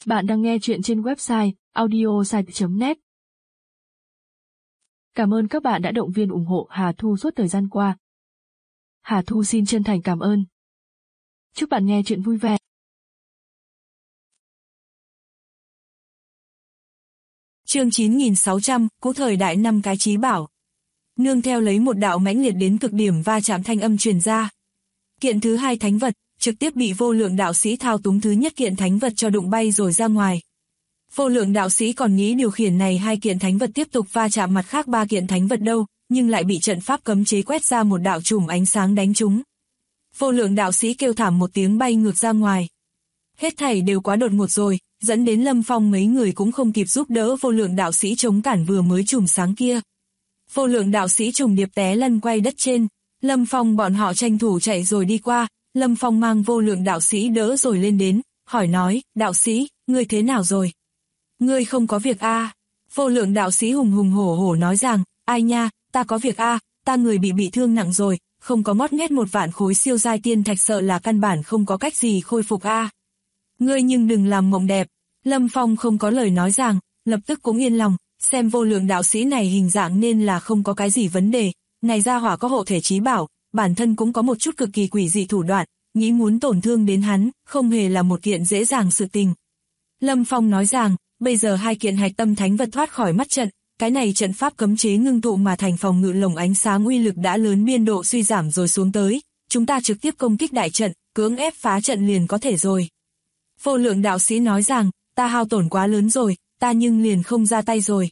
Bạn đang nghe chuyện trên website audiosite.net. Cảm ơn các bạn đã động viên ủng hộ Hà Thu suốt thời gian qua. Hà Thu xin chân thành cảm ơn. Chúc bạn nghe chuyện vui vẻ. Chương 9600, Cũ thời đại năm cái chí bảo. Nương theo lấy một đạo mãnh liệt đến cực điểm va chạm thanh âm truyền ra. Kiện thứ hai thánh vật, trực tiếp bị vô lượng đạo sĩ thao túng thứ nhất kiện thánh vật cho đụng bay rồi ra ngoài. Vô lượng đạo sĩ còn nghĩ điều khiển này hai kiện thánh vật tiếp tục va chạm mặt khác ba kiện thánh vật đâu, nhưng lại bị trận pháp cấm chế quét ra một đạo chùm ánh sáng đánh trúng. Vô lượng đạo sĩ kêu thảm một tiếng bay ngược ra ngoài. Hết thảy đều quá đột ngột rồi, dẫn đến Lâm Phong mấy người cũng không kịp giúp đỡ vô lượng đạo sĩ chống cản vừa mới chùm sáng kia. Vô lượng đạo sĩ trùng điệp té lăn quay đất trên, Lâm Phong bọn họ tranh thủ chạy rồi đi qua, Lâm Phong mang vô lượng đạo sĩ đỡ rồi lên đến, hỏi nói, đạo sĩ, ngươi thế nào rồi? Ngươi không có việc a? Vô lượng đạo sĩ hùng hùng hổ hổ nói rằng, ai nha, ta có việc a, ta người bị thương nặng rồi, không có mót nghét một vạn khối siêu giai tiên thạch sợ là căn bản không có cách gì khôi phục a. Ngươi nhưng đừng làm mộng đẹp. Lâm Phong không có lời nói rằng, lập tức cũng yên lòng, xem vô lượng đạo sĩ này hình dạng nên là không có cái gì vấn đề, này ra hỏa có hộ thể chí bảo, bản thân cũng có một chút cực kỳ quỷ dị thủ đoạn, nghĩ muốn tổn thương đến hắn, không hề là một kiện dễ dàng sự tình. Lâm Phong nói rằng, bây giờ hai kiện hạch tâm thánh vật thoát khỏi mắt trận, cái này trận pháp cấm chế ngưng tụ mà thành phòng ngự lồng ánh sáng uy lực đã lớn biên độ suy giảm rồi xuống tới, chúng ta trực tiếp công kích đại trận, cưỡng ép phá trận liền có thể rồi. Vô lượng đạo sĩ nói rằng, ta hao tổn quá lớn rồi, ta nhưng liền không ra tay rồi.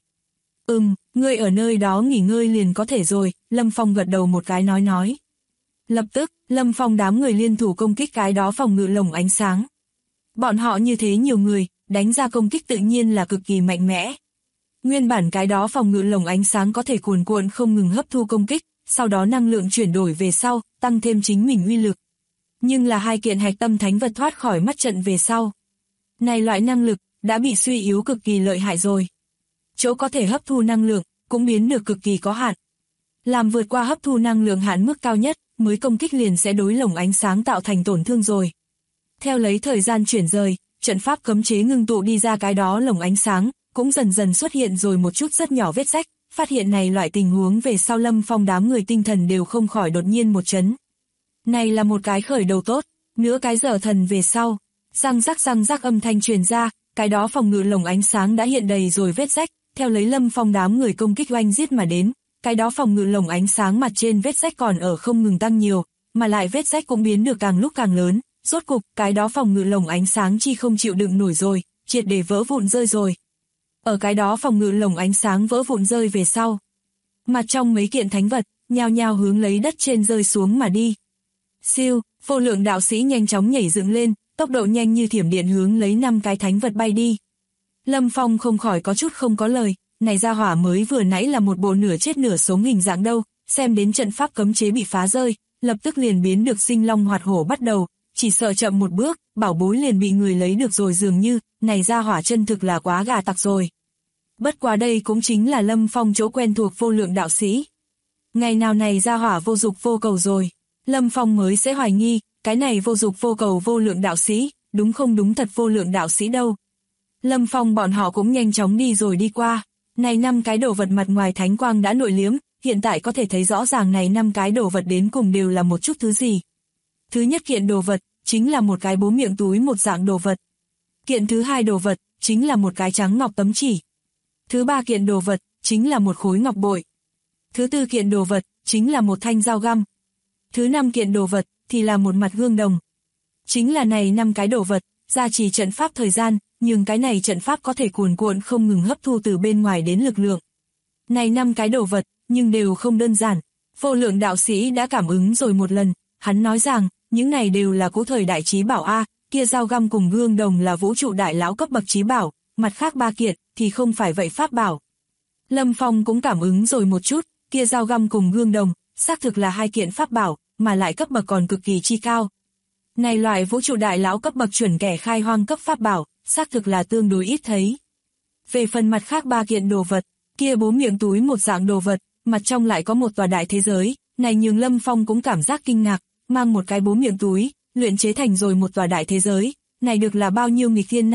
Ngươi ở nơi đó nghỉ ngơi liền có thể rồi, Lâm Phong gật đầu một cái nói. Lập tức, Lâm Phong đám người liên thủ công kích cái đó phòng ngự lồng ánh sáng. Bọn họ như thế nhiều người, đánh ra công kích tự nhiên là cực kỳ mạnh mẽ. Nguyên bản cái đó phòng ngự lồng ánh sáng có thể cuồn cuộn không ngừng hấp thu công kích, sau đó năng lượng chuyển đổi về sau, tăng thêm chính mình uy lực. Nhưng là hai kiện hạch tâm thánh vật thoát khỏi mắt trận về sau. Này loại năng lực, đã bị suy yếu cực kỳ lợi hại rồi. Chỗ có thể hấp thu năng lượng, cũng biến được cực kỳ có hạn. Làm vượt qua hấp thu năng lượng hạn mức cao nhất, mới công kích liền sẽ đối lồng ánh sáng tạo thành tổn thương rồi. Theo lấy thời gian chuyển rời, trận pháp cấm chế ngưng tụ đi ra cái đó lồng ánh sáng, cũng dần dần xuất hiện rồi một chút rất nhỏ vết rách, phát hiện này loại tình huống về sau Lâm Phong đám người tinh thần đều không khỏi đột nhiên một chấn. Này là một cái khởi đầu tốt, nửa cái giờ thần về sau, răng rắc âm thanh truyền ra, cái đó phòng ngự lồng ánh sáng đã hiện đầy rồi vết rách, theo lấy Lâm Phong đám người công kích oanh giết mà đến, cái đó phòng ngự lồng ánh sáng mặt trên vết rách còn ở không ngừng tăng nhiều, mà lại vết rách cũng biến được càng lúc càng lớn, rốt cục cái đó phòng ngự lồng ánh sáng chi không chịu đựng nổi rồi, triệt để vỡ vụn rơi rồi. Ở cái đó phòng ngự lồng ánh sáng vỡ vụn rơi về sau, mặt trong mấy kiện thánh vật, nhao nhao hướng lấy đất trên rơi xuống mà đi. Siêu, vô lượng đạo sĩ nhanh chóng nhảy dựng lên, tốc độ nhanh như thiểm điện hướng lấy 5 cái thánh vật bay đi. Lâm Phong không khỏi có chút không có lời, này ra hỏa mới vừa nãy là một bộ nửa chết nửa sống hình dạng đâu, xem đến trận pháp cấm chế bị phá rơi, lập tức liền biến được sinh long hoạt hổ bắt đầu, chỉ sợ chậm một bước, bảo bối liền bị người lấy được rồi dường như, này ra hỏa chân thực là quá gà tặc rồi. Bất quá đây cũng chính là Lâm Phong chỗ quen thuộc vô lượng đạo sĩ. Ngày nào này ra hỏa vô dục vô cầu rồi, Lâm Phong mới sẽ hoài nghi, cái này vô dục vô cầu vô lượng đạo sĩ, đúng không đúng thật vô lượng đạo sĩ đâu. Lâm Phong bọn họ cũng nhanh chóng đi rồi đi qua, này 5 cái đồ vật mặt ngoài thánh quang đã nội liếm, hiện tại có thể thấy rõ ràng này 5 cái đồ vật đến cùng đều là một chút thứ gì. Thứ nhất kiện đồ vật, chính là một cái bố miệng túi một dạng đồ vật. Kiện thứ hai đồ vật, chính là một cái trắng ngọc tấm chỉ. Thứ ba kiện đồ vật, chính là một khối ngọc bội. Thứ tư kiện đồ vật, chính là một thanh dao găm. Thứ 5 kiện đồ vật, thì là một mặt gương đồng. Chính là này 5 cái đồ vật, gia trì trận pháp thời gian, nhưng cái này trận pháp có thể cuồn cuộn không ngừng hấp thu từ bên ngoài đến lực lượng. Này 5 cái đồ vật, nhưng đều không đơn giản. Vô lượng đạo sĩ đã cảm ứng rồi một lần, hắn nói rằng, những này đều là cũ thời đại chí bảo A, kia dao găm cùng gương đồng là vũ trụ đại lão cấp bậc chí bảo, mặt khác 3 kiện, thì không phải vậy pháp bảo. Lâm Phong cũng cảm ứng rồi một chút, kia dao găm cùng gương đồng, xác thực là 2 kiện pháp bảo, mà lại cấp bậc còn cực kỳ chi cao. Này loại vũ trụ đại lão cấp bậc chuẩn kẻ khai hoang cấp pháp bảo, xác thực là tương đối ít thấy. Về phần mặt khác 3 kiện đồ vật, kia bố miệng túi một dạng đồ vật, mặt trong lại có một tòa đại thế giới, này nhường Lâm Phong cũng cảm giác kinh ngạc, mang một cái bố miệng túi, luyện chế thành rồi một tòa đại thế giới, này được là bao nhiêu nghịch thiên năng lực,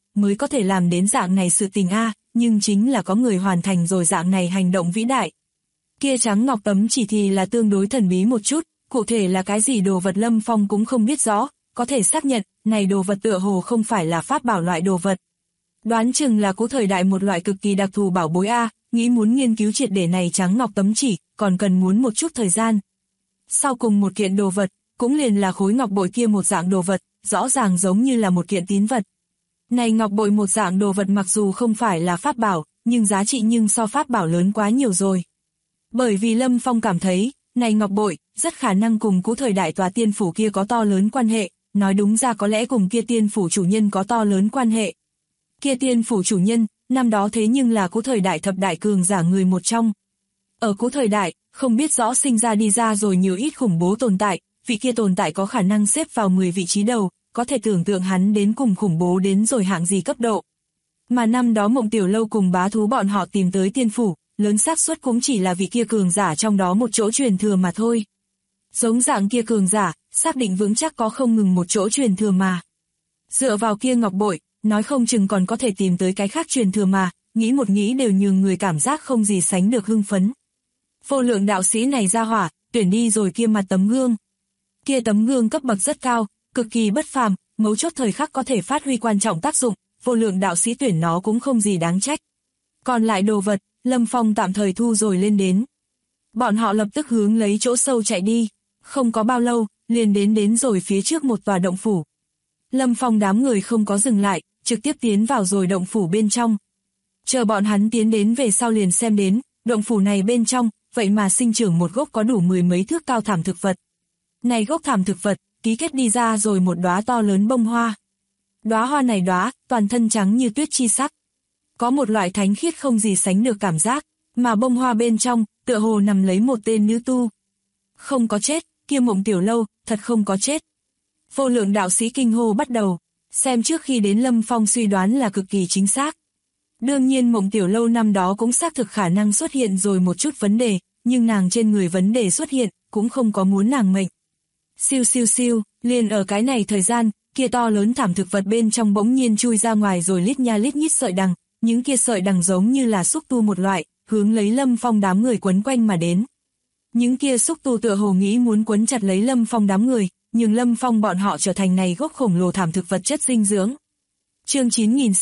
mới có thể làm đến dạng này sự tình a, nhưng chính là có người hoàn thành rồi dạng này hành động vĩ đại. Kia trắng ngọc tấm chỉ thì là tương đối thần bí một chút, cụ thể là cái gì đồ vật Lâm Phong cũng không biết rõ, có thể xác nhận, này đồ vật tựa hồ không phải là pháp bảo loại đồ vật. Đoán chừng là Cố thời đại một loại cực kỳ đặc thù bảo bối a, nghĩ muốn nghiên cứu triệt để này trắng ngọc tấm chỉ, còn cần muốn một chút thời gian. Sau cùng một kiện đồ vật, cũng liền là khối ngọc bội kia một dạng đồ vật, rõ ràng giống như là một kiện tín vật. Này ngọc bội một dạng đồ vật mặc dù không phải là pháp bảo, nhưng giá trị nhưng so pháp bảo lớn quá nhiều rồi. Bởi vì Lâm Phong cảm thấy, này ngọc bội, rất khả năng cùng Cố thời đại tòa tiên phủ kia có to lớn quan hệ, nói đúng ra có lẽ cùng kia tiên phủ chủ nhân có to lớn quan hệ. Kia tiên phủ chủ nhân, năm đó thế nhưng là Cố thời đại thập đại cường giả người một trong. Ở Cố thời đại, không biết rõ sinh ra đi ra rồi nhiều ít khủng bố tồn tại, vị kia tồn tại có khả năng xếp vào 10 vị trí đầu, có thể tưởng tượng hắn đến cùng khủng bố đến rồi hạng gì cấp độ. Mà năm đó Mộng Tiểu Lâu cùng bá thú bọn họ tìm tới tiên phủ, lớn xác suất cũng chỉ là vị kia cường giả trong đó một chỗ truyền thừa mà thôi. Giống dạng kia cường giả, xác định vững chắc có không ngừng một chỗ truyền thừa mà. Dựa vào kia ngọc bội, nói không chừng còn có thể tìm tới cái khác truyền thừa mà, nghĩ một nghĩ đều nhường người cảm giác không gì sánh được hưng phấn. Vô lượng đạo sĩ này ra hỏa, tuyển đi rồi kia mặt tấm gương. Kia tấm gương cấp bậc rất cao, cực kỳ bất phàm, mấu chốt thời khắc có thể phát huy quan trọng tác dụng, vô lượng đạo sĩ tuyển nó cũng không gì đáng trách. Còn lại đồ vật, Lâm Phong tạm thời thu rồi lên đến. Bọn họ lập tức hướng lấy chỗ sâu chạy đi, không có bao lâu, liền đến rồi phía trước một tòa động phủ. Lâm Phong đám người không có dừng lại, trực tiếp tiến vào rồi động phủ bên trong. Chờ bọn hắn tiến đến về sau liền xem đến, động phủ này bên trong, vậy mà sinh trưởng một gốc có đủ 10 mấy thước cao thảm thực vật. Này gốc thảm thực vật, ký kết đi ra rồi một đóa to lớn bông hoa. Đóa hoa này toàn thân trắng như tuyết chi sắc. Có một loại thánh khiết không gì sánh được cảm giác, mà bông hoa bên trong, tựa hồ nằm lấy một tên nữ tu. Không có chết, kia Mộng Tiểu Lâu, thật không có chết. Vô lượng đạo sĩ kinh hô bắt đầu, xem trước khi đến Lâm Phong suy đoán là cực kỳ chính xác. Đương nhiên Mộng Tiểu Lâu năm đó cũng xác thực khả năng xuất hiện rồi một chút vấn đề, nhưng nàng trên người vấn đề xuất hiện, cũng không có muốn nàng mệnh. Siêu siêu siêu, liền ở cái này thời gian, kia to lớn thảm thực vật bên trong bỗng nhiên chui ra ngoài rồi lít nha lít nhít sợi đằng, những kia sợi đằng giống như là xúc tu một loại, hướng lấy Lâm Phong đám người quấn quanh mà đến. Những kia xúc tu tựa hồ nghĩ muốn quấn chặt lấy Lâm Phong đám người, nhưng Lâm Phong bọn họ trở thành này gốc khổng lồ thảm thực vật chất dinh dưỡng. Chương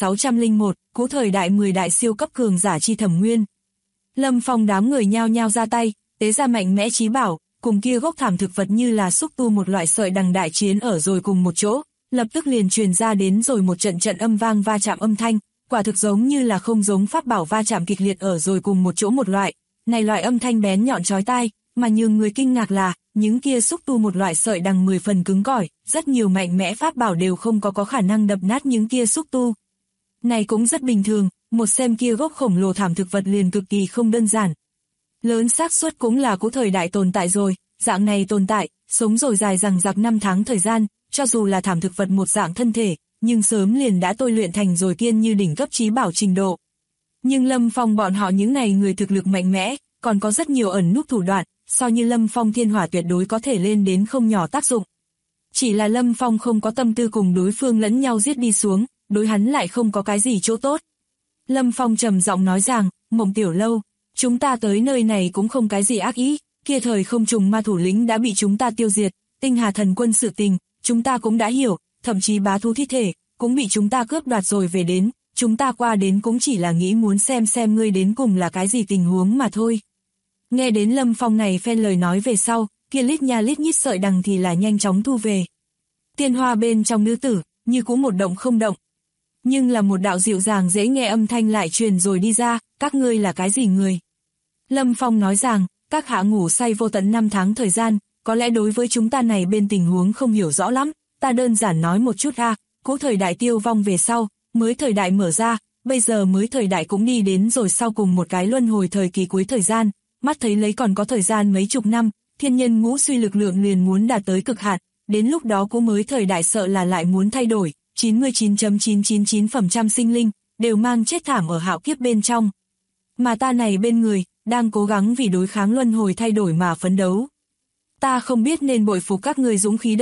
9601, Cố thời đại 10 đại siêu cấp cường giả chi Thẩm Nguyên. Lâm Phong đám người nhao nhao ra tay, tế ra mạnh mẽ chí bảo, cùng kia gốc thảm thực vật như là xúc tu một loại sợi đằng đại chiến ở rồi cùng một chỗ, lập tức liền truyền ra đến rồi một trận trận âm vang va chạm âm thanh, quả thực giống như là không giống pháp bảo va chạm kịch liệt ở rồi cùng một chỗ một loại. Này loại âm thanh bén nhọn chói tai, mà nhường người kinh ngạc là, những kia xúc tu một loại sợi đằng 10 phần cứng cỏi, rất nhiều mạnh mẽ pháp bảo đều không có khả năng đập nát những kia xúc tu. Này cũng rất bình thường, một xem kia gốc khổng lồ thảm thực vật liền cực kỳ không đơn giản. Lớn xác suất cũng là Cố thời đại tồn tại rồi, dạng này tồn tại, sống rồi dài dằng dặc 5 tháng thời gian, cho dù là thảm thực vật một dạng thân thể, nhưng sớm liền đã tôi luyện thành rồi kiên như đỉnh cấp chí bảo trình độ. Nhưng Lâm Phong bọn họ những này người thực lực mạnh mẽ, còn có rất nhiều ẩn núp thủ đoạn, so như Lâm Phong thiên hỏa tuyệt đối có thể lên đến không nhỏ tác dụng. Chỉ là Lâm Phong không có tâm tư cùng đối phương lẫn nhau giết đi xuống, đối hắn lại không có cái gì chỗ tốt. Lâm Phong trầm giọng nói rằng, Mộng Tiểu Lâu, chúng ta tới nơi này cũng không cái gì ác ý, kia thời không trùng ma thủ lĩnh đã bị chúng ta tiêu diệt, Tinh Hà thần quân sự tình, chúng ta cũng đã hiểu, thậm chí bá thú thi thể, cũng bị chúng ta cướp đoạt rồi về đến, chúng ta qua đến cũng chỉ là nghĩ muốn xem ngươi đến cùng là cái gì tình huống mà thôi. Nghe đến Lâm Phong này phen lời nói về sau, kia lít nha lít nhít sợi đằng thì là nhanh chóng thu về. Tiên hoa bên trong nữ tử, như cũng một động không động. Nhưng là một đạo dịu dàng dễ nghe âm thanh lại truyền rồi đi ra, các ngươi là cái gì người? Lâm Phong nói rằng, các hạ ngủ say vô tận 5 tháng thời gian, có lẽ đối với chúng ta này bên tình huống không hiểu rõ lắm, ta đơn giản nói một chút Cố thời đại tiêu vong về sau, mới thời đại mở ra, bây giờ mới thời đại cũng đi đến rồi sau cùng một cái luân hồi thời kỳ cuối thời gian, mắt thấy lấy còn có thời gian mấy chục năm, thiên nhân ngũ suy lực lượng liền muốn đạt tới cực hạn, đến lúc đó cũng mới thời đại sợ là lại muốn thay đổi, 99.999% sinh linh, đều mang chết thảm ở hạo kiếp bên trong. Mà ta này bên người, đang cố gắng vì đối kháng luân hồi thay đổi mà phấn đấu. Ta không biết nên bội phục các người dũng khí đâu,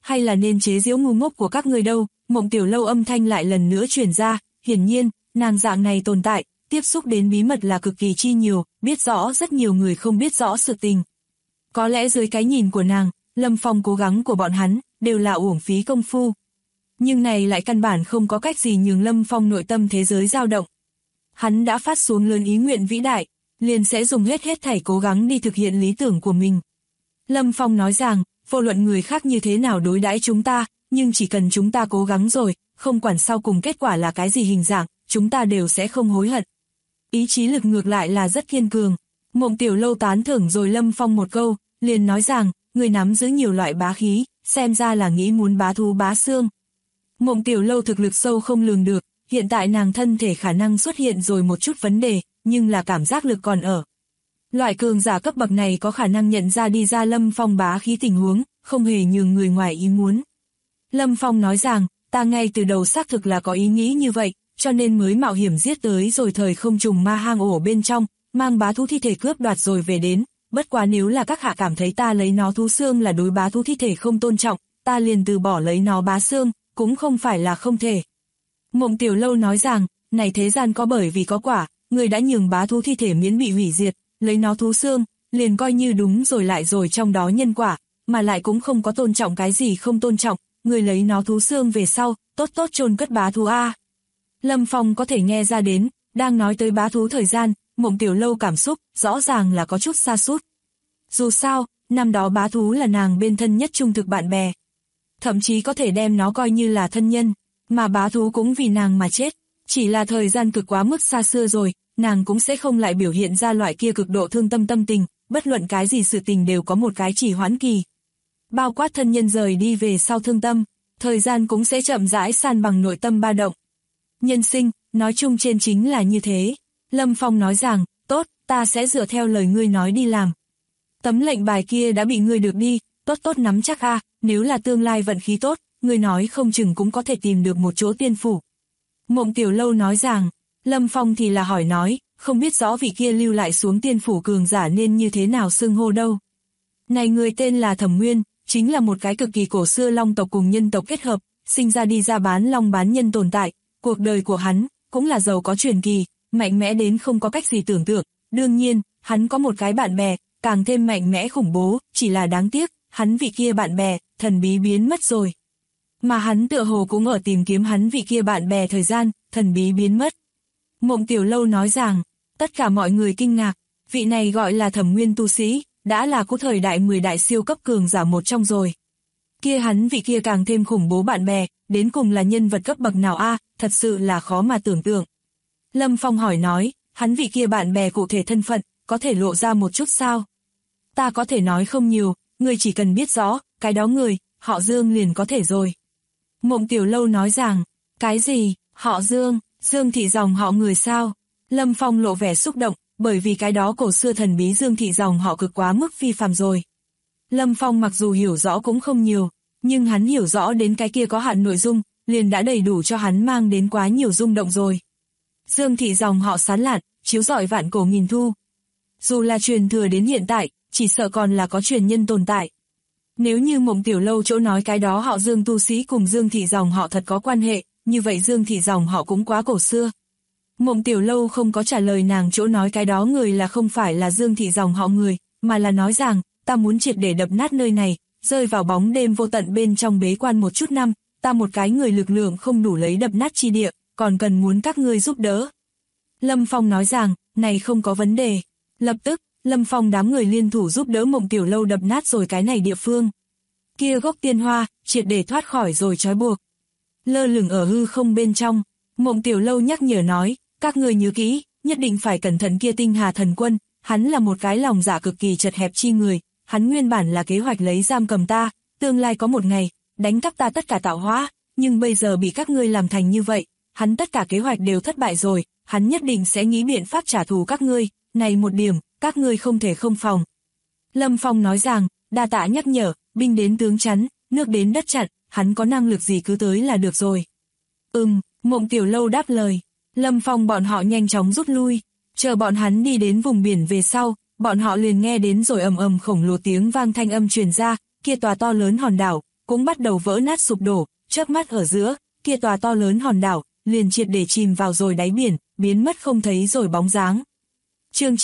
hay là nên chế giễu ngu ngốc của các ngươi đâu? Mộng Tiểu Lâu âm thanh lại lần nữa truyền ra, hiển nhiên, nàng dạng này tồn tại, tiếp xúc đến bí mật là cực kỳ chi nhiều, biết rõ rất nhiều người không biết rõ sự tình. Có lẽ dưới cái nhìn của nàng, Lâm Phong cố gắng của bọn hắn, đều là uổng phí công phu. Nhưng này lại căn bản không có cách gì nhường Lâm Phong nội tâm thế giới dao động. Hắn đã phát xuống lớn ý nguyện vĩ đại, liền sẽ dùng hết thảy cố gắng đi thực hiện lý tưởng của mình. Lâm Phong nói rằng, vô luận người khác như thế nào đối đãi chúng ta, nhưng chỉ cần chúng ta cố gắng rồi, không quản sau cùng kết quả là cái gì hình dạng, chúng ta đều sẽ không hối hận. Ý chí lực ngược lại là rất kiên cường. Mộng Tiểu Lâu tán thưởng rồi Lâm Phong một câu, liền nói rằng, người nắm giữ nhiều loại bá khí, xem ra là nghĩ muốn bá thú bá xương. Mộng Tiểu Lâu thực lực sâu không lường được, hiện tại nàng thân thể khả năng xuất hiện rồi một chút vấn đề, nhưng là cảm giác lực còn ở. Loại cường giả cấp bậc này có khả năng nhận ra đi ra Lâm Phong bá khí tình huống, không hề nhường người ngoài ý muốn. Lâm Phong nói rằng, ta ngay từ đầu xác thực là có ý nghĩ như vậy, cho nên mới mạo hiểm giết tới rồi thời không trùng ma hang ổ bên trong, mang bá thú thi thể cướp đoạt rồi về đến. Bất quá nếu là các hạ cảm thấy ta lấy nó thú xương là đối bá thú thi thể không tôn trọng, ta liền từ bỏ lấy nó bá xương, cũng không phải là không thể. Mộng Tiểu Lâu nói rằng, này thế gian có bởi vì có quả, người đã nhường bá thú thi thể miễn bị hủy diệt, lấy nó thú xương, liền coi như đúng rồi lại rồi trong đó nhân quả, mà lại cũng không có tôn trọng cái gì không tôn trọng, người lấy nó thú xương về sau, tốt tốt chôn cất bá thú a. Lâm Phong có thể nghe ra đến, đang nói tới bá thú thời gian, Mộng Tiểu Lâu cảm xúc, rõ ràng là có chút sa sút. Dù sao, năm đó bá thú là nàng bên thân nhất trung thực bạn bè. Thậm chí có thể đem nó coi như là thân nhân, mà bá thú cũng vì nàng mà chết. Chỉ là thời gian cực quá mức xa xưa rồi, nàng cũng sẽ không lại biểu hiện ra loại kia cực độ thương tâm tâm tình, bất luận cái gì sự tình đều có một cái chỉ hoãn kỳ. Bao quát thân nhân rời đi về sau thương tâm, thời gian cũng sẽ chậm rãi san bằng nội tâm ba động. Nhân sinh, nói chung trên chính là như thế. Lâm Phong nói rằng, tốt, ta sẽ dựa theo lời ngươi nói đi làm. Tấm lệnh bài kia đã bị ngươi được đi, tốt tốt nắm chắc a, nếu là tương lai vận khí tốt, ngươi nói không chừng cũng có thể tìm được một chỗ tiên phủ. Mộng Tiểu Lâu nói rằng, Lâm Phong thì là hỏi nói, không biết rõ vị kia lưu lại xuống tiên phủ cường giả nên như thế nào xưng hô đâu. Này người tên là Thẩm Nguyên, chính là một cái cực kỳ cổ xưa long tộc cùng nhân tộc kết hợp, sinh ra đi ra bán long bán nhân tồn tại, cuộc đời của hắn cũng là giàu có truyền kỳ, mạnh mẽ đến không có cách gì tưởng tượng. Đương nhiên, hắn có một cái bạn bè, càng thêm mạnh mẽ khủng bố, chỉ là đáng tiếc, hắn vị kia bạn bè, thần bí biến mất rồi. Mà hắn tựa hồ cũng ở tìm kiếm hắn vị kia bạn bè thời gian, thần bí biến mất. Mộng Tiểu Lâu nói rằng, tất cả mọi người kinh ngạc, vị này gọi là Thẩm Nguyên tu sĩ, đã là của thời đại 10 đại siêu cấp cường giả một trong rồi. Kia hắn vị kia càng thêm khủng bố bạn bè, đến cùng là nhân vật cấp bậc nào a, thật sự là khó mà tưởng tượng. Lâm Phong hỏi nói, hắn vị kia bạn bè cụ thể thân phận, có thể lộ ra một chút sao? Ta có thể nói không nhiều, người chỉ cần biết rõ, cái đó người, họ Dương liền có thể rồi. Mộng Tiểu Lâu nói rằng, cái gì, họ Dương, Dương thị dòng họ người sao? Lâm Phong lộ vẻ xúc động, bởi vì cái đó cổ xưa thần bí Dương thị dòng họ cực quá mức phi phàm rồi. Lâm Phong mặc dù hiểu rõ cũng không nhiều, nhưng hắn hiểu rõ đến cái kia có hạn nội dung, liền đã đầy đủ cho hắn mang đến quá nhiều rung động rồi. Dương thị dòng họ sán lạn, chiếu rọi vạn cổ nghìn thu. Dù là truyền thừa đến hiện tại, chỉ sợ còn là có truyền nhân tồn tại. Nếu như Mộng Tiểu Lâu chỗ nói cái đó họ Dương tu sĩ cùng Dương thị dòng họ thật có quan hệ, như vậy Dương thị dòng họ cũng quá cổ xưa. Mộng Tiểu Lâu không có trả lời nàng chỗ nói cái đó người là không phải là Dương thị dòng họ người, mà là nói rằng, ta muốn triệt để đập nát nơi này, rơi vào bóng đêm vô tận bên trong bế quan một chút năm, ta một cái người lực lượng không đủ lấy đập nát chi địa, còn cần muốn các ngươi giúp đỡ. Lâm Phong nói rằng, này không có vấn đề. Lập tức, Lâm Phong đám người liên thủ giúp đỡ Mộng Tiểu Lâu đập nát rồi cái này địa phương. Kia gốc tiên hoa, triệt để thoát khỏi rồi trói buộc. Lơ lửng ở hư không bên trong, Mộng Tiểu Lâu nhắc nhở nói, các người nhớ kỹ, nhất định phải cẩn thận kia Tinh Hà Thần Quân, hắn là một cái lòng dạ cực kỳ chật hẹp chi người, hắn nguyên bản là kế hoạch lấy giam cầm ta, tương lai có một ngày, đánh cắp ta tất cả tạo hóa, nhưng bây giờ bị các ngươi làm thành như vậy, hắn tất cả kế hoạch đều thất bại rồi, hắn nhất định sẽ nghĩ biện pháp trả thù các ngươi, này một điểm, các ngươi không thể không phòng. Lâm Phong nói rằng, đa tạ nhắc nhở, binh đến tướng chắn, nước đến đất chặn, hắn có năng lực gì cứ tới là được rồi. Mộng Tiểu Lâu đáp lời. Lâm Phong bọn họ nhanh chóng rút lui, chờ bọn hắn đi đến vùng biển về sau, bọn họ liền nghe đến rồi ầm ầm khổng lồ tiếng vang thanh âm truyền ra, kia tòa to lớn hòn đảo, cũng bắt đầu vỡ nát sụp đổ, chớp mắt ở giữa, kia tòa to lớn hòn đảo, liền triệt để chìm vào rồi đáy biển, biến mất không thấy rồi bóng dáng. Chương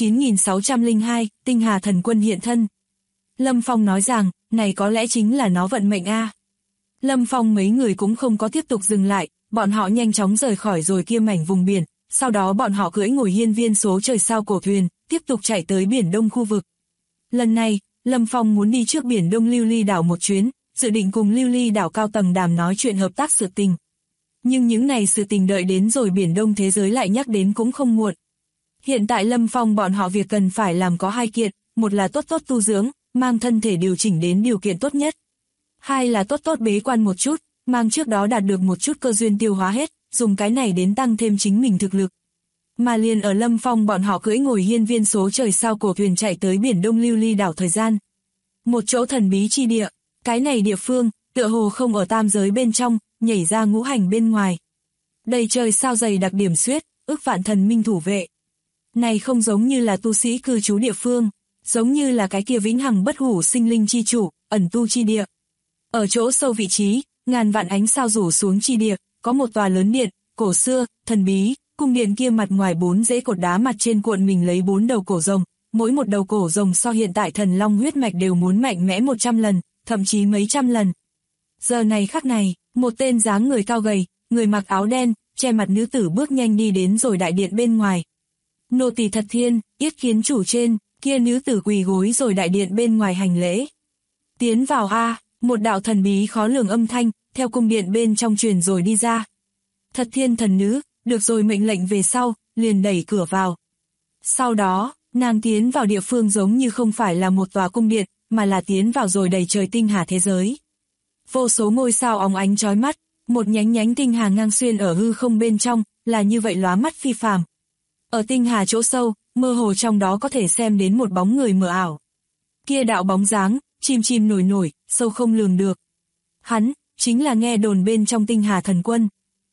9602, Tinh Hà Thần Quân hiện thân. Lâm Phong nói rằng, này có lẽ chính là nó vận mệnh a. Lâm Phong mấy người cũng không có tiếp tục dừng lại, bọn họ nhanh chóng rời khỏi rồi kia mảnh vùng biển, sau đó bọn họ cưỡi ngồi hiên viên số trời sao cổ thuyền, tiếp tục chạy tới biển Đông khu vực. Lần này, Lâm Phong muốn đi trước biển Đông Lưu Ly đảo một chuyến, dự định cùng Lưu Ly đảo cao tầng đàm nói chuyện hợp tác sự tình. Nhưng những này sự tình đợi đến rồi biển Đông thế giới lại nhắc đến cũng không muộn. Hiện tại Lâm Phong bọn họ việc cần phải làm có hai kiện, một là tốt tốt tu dưỡng, mang thân thể điều chỉnh đến điều kiện tốt nhất. Hai là tốt tốt bế quan một chút, mang trước đó đạt được một chút cơ duyên tiêu hóa hết, dùng cái này đến tăng thêm chính mình thực lực. Mà liền ở Lâm Phong bọn họ cưỡi ngồi hiên viên số trời sao cổ thuyền chạy tới biển Đông Lưu Ly đảo thời gian. Một chỗ thần bí chi địa, cái này địa phương, tựa hồ không ở tam giới bên trong, nhảy ra ngũ hành bên ngoài. Đầy trời sao dày đặc điểm xuyết, ức vạn thần minh thủ vệ. Này không giống như là tu sĩ cư trú địa phương, giống như là cái kia vĩnh hằng bất hủ sinh linh chi chủ, ẩn tu chi địa. Ở chỗ sâu vị trí, ngàn vạn ánh sao rủ xuống chi địa, có một tòa lớn điện, cổ xưa, thần bí, cung điện kia mặt ngoài 4 rễ cột đá mặt trên cuộn mình lấy 4 đầu cổ rồng, mỗi một đầu cổ rồng so hiện tại thần long huyết mạch đều muốn mạnh mẽ 100 lần, thậm chí mấy trăm lần. Giờ này khắc này, một tên dáng người cao gầy, người mặc áo đen, che mặt nữ tử bước nhanh đi đến rồi đại điện bên ngoài. Nô tỳ Thật Thiên, yết kiến chủ trên, kia nữ tử quỳ gối rồi đại điện bên ngoài hành lễ. Tiến vào a, một đạo thần bí khó lường âm thanh, theo cung điện bên trong truyền rồi đi ra. Thật Thiên thần nữ, được rồi mệnh lệnh về sau, liền đẩy cửa vào. Sau đó, nàng tiến vào địa phương giống như không phải là một tòa cung điện, mà là tiến vào rồi đầy trời tinh hà thế giới. Vô số ngôi sao óng ánh chói mắt, một nhánh nhánh tinh hà ngang xuyên ở hư không bên trong, là như vậy lóa mắt phi phàm. Ở tinh hà chỗ sâu, mơ hồ trong đó có thể xem đến một bóng người mờ ảo. Kia đạo bóng dáng, chim chim nổi nổi, sâu không lường được. Hắn, chính là nghe đồn bên trong Tinh Hà Thần Quân.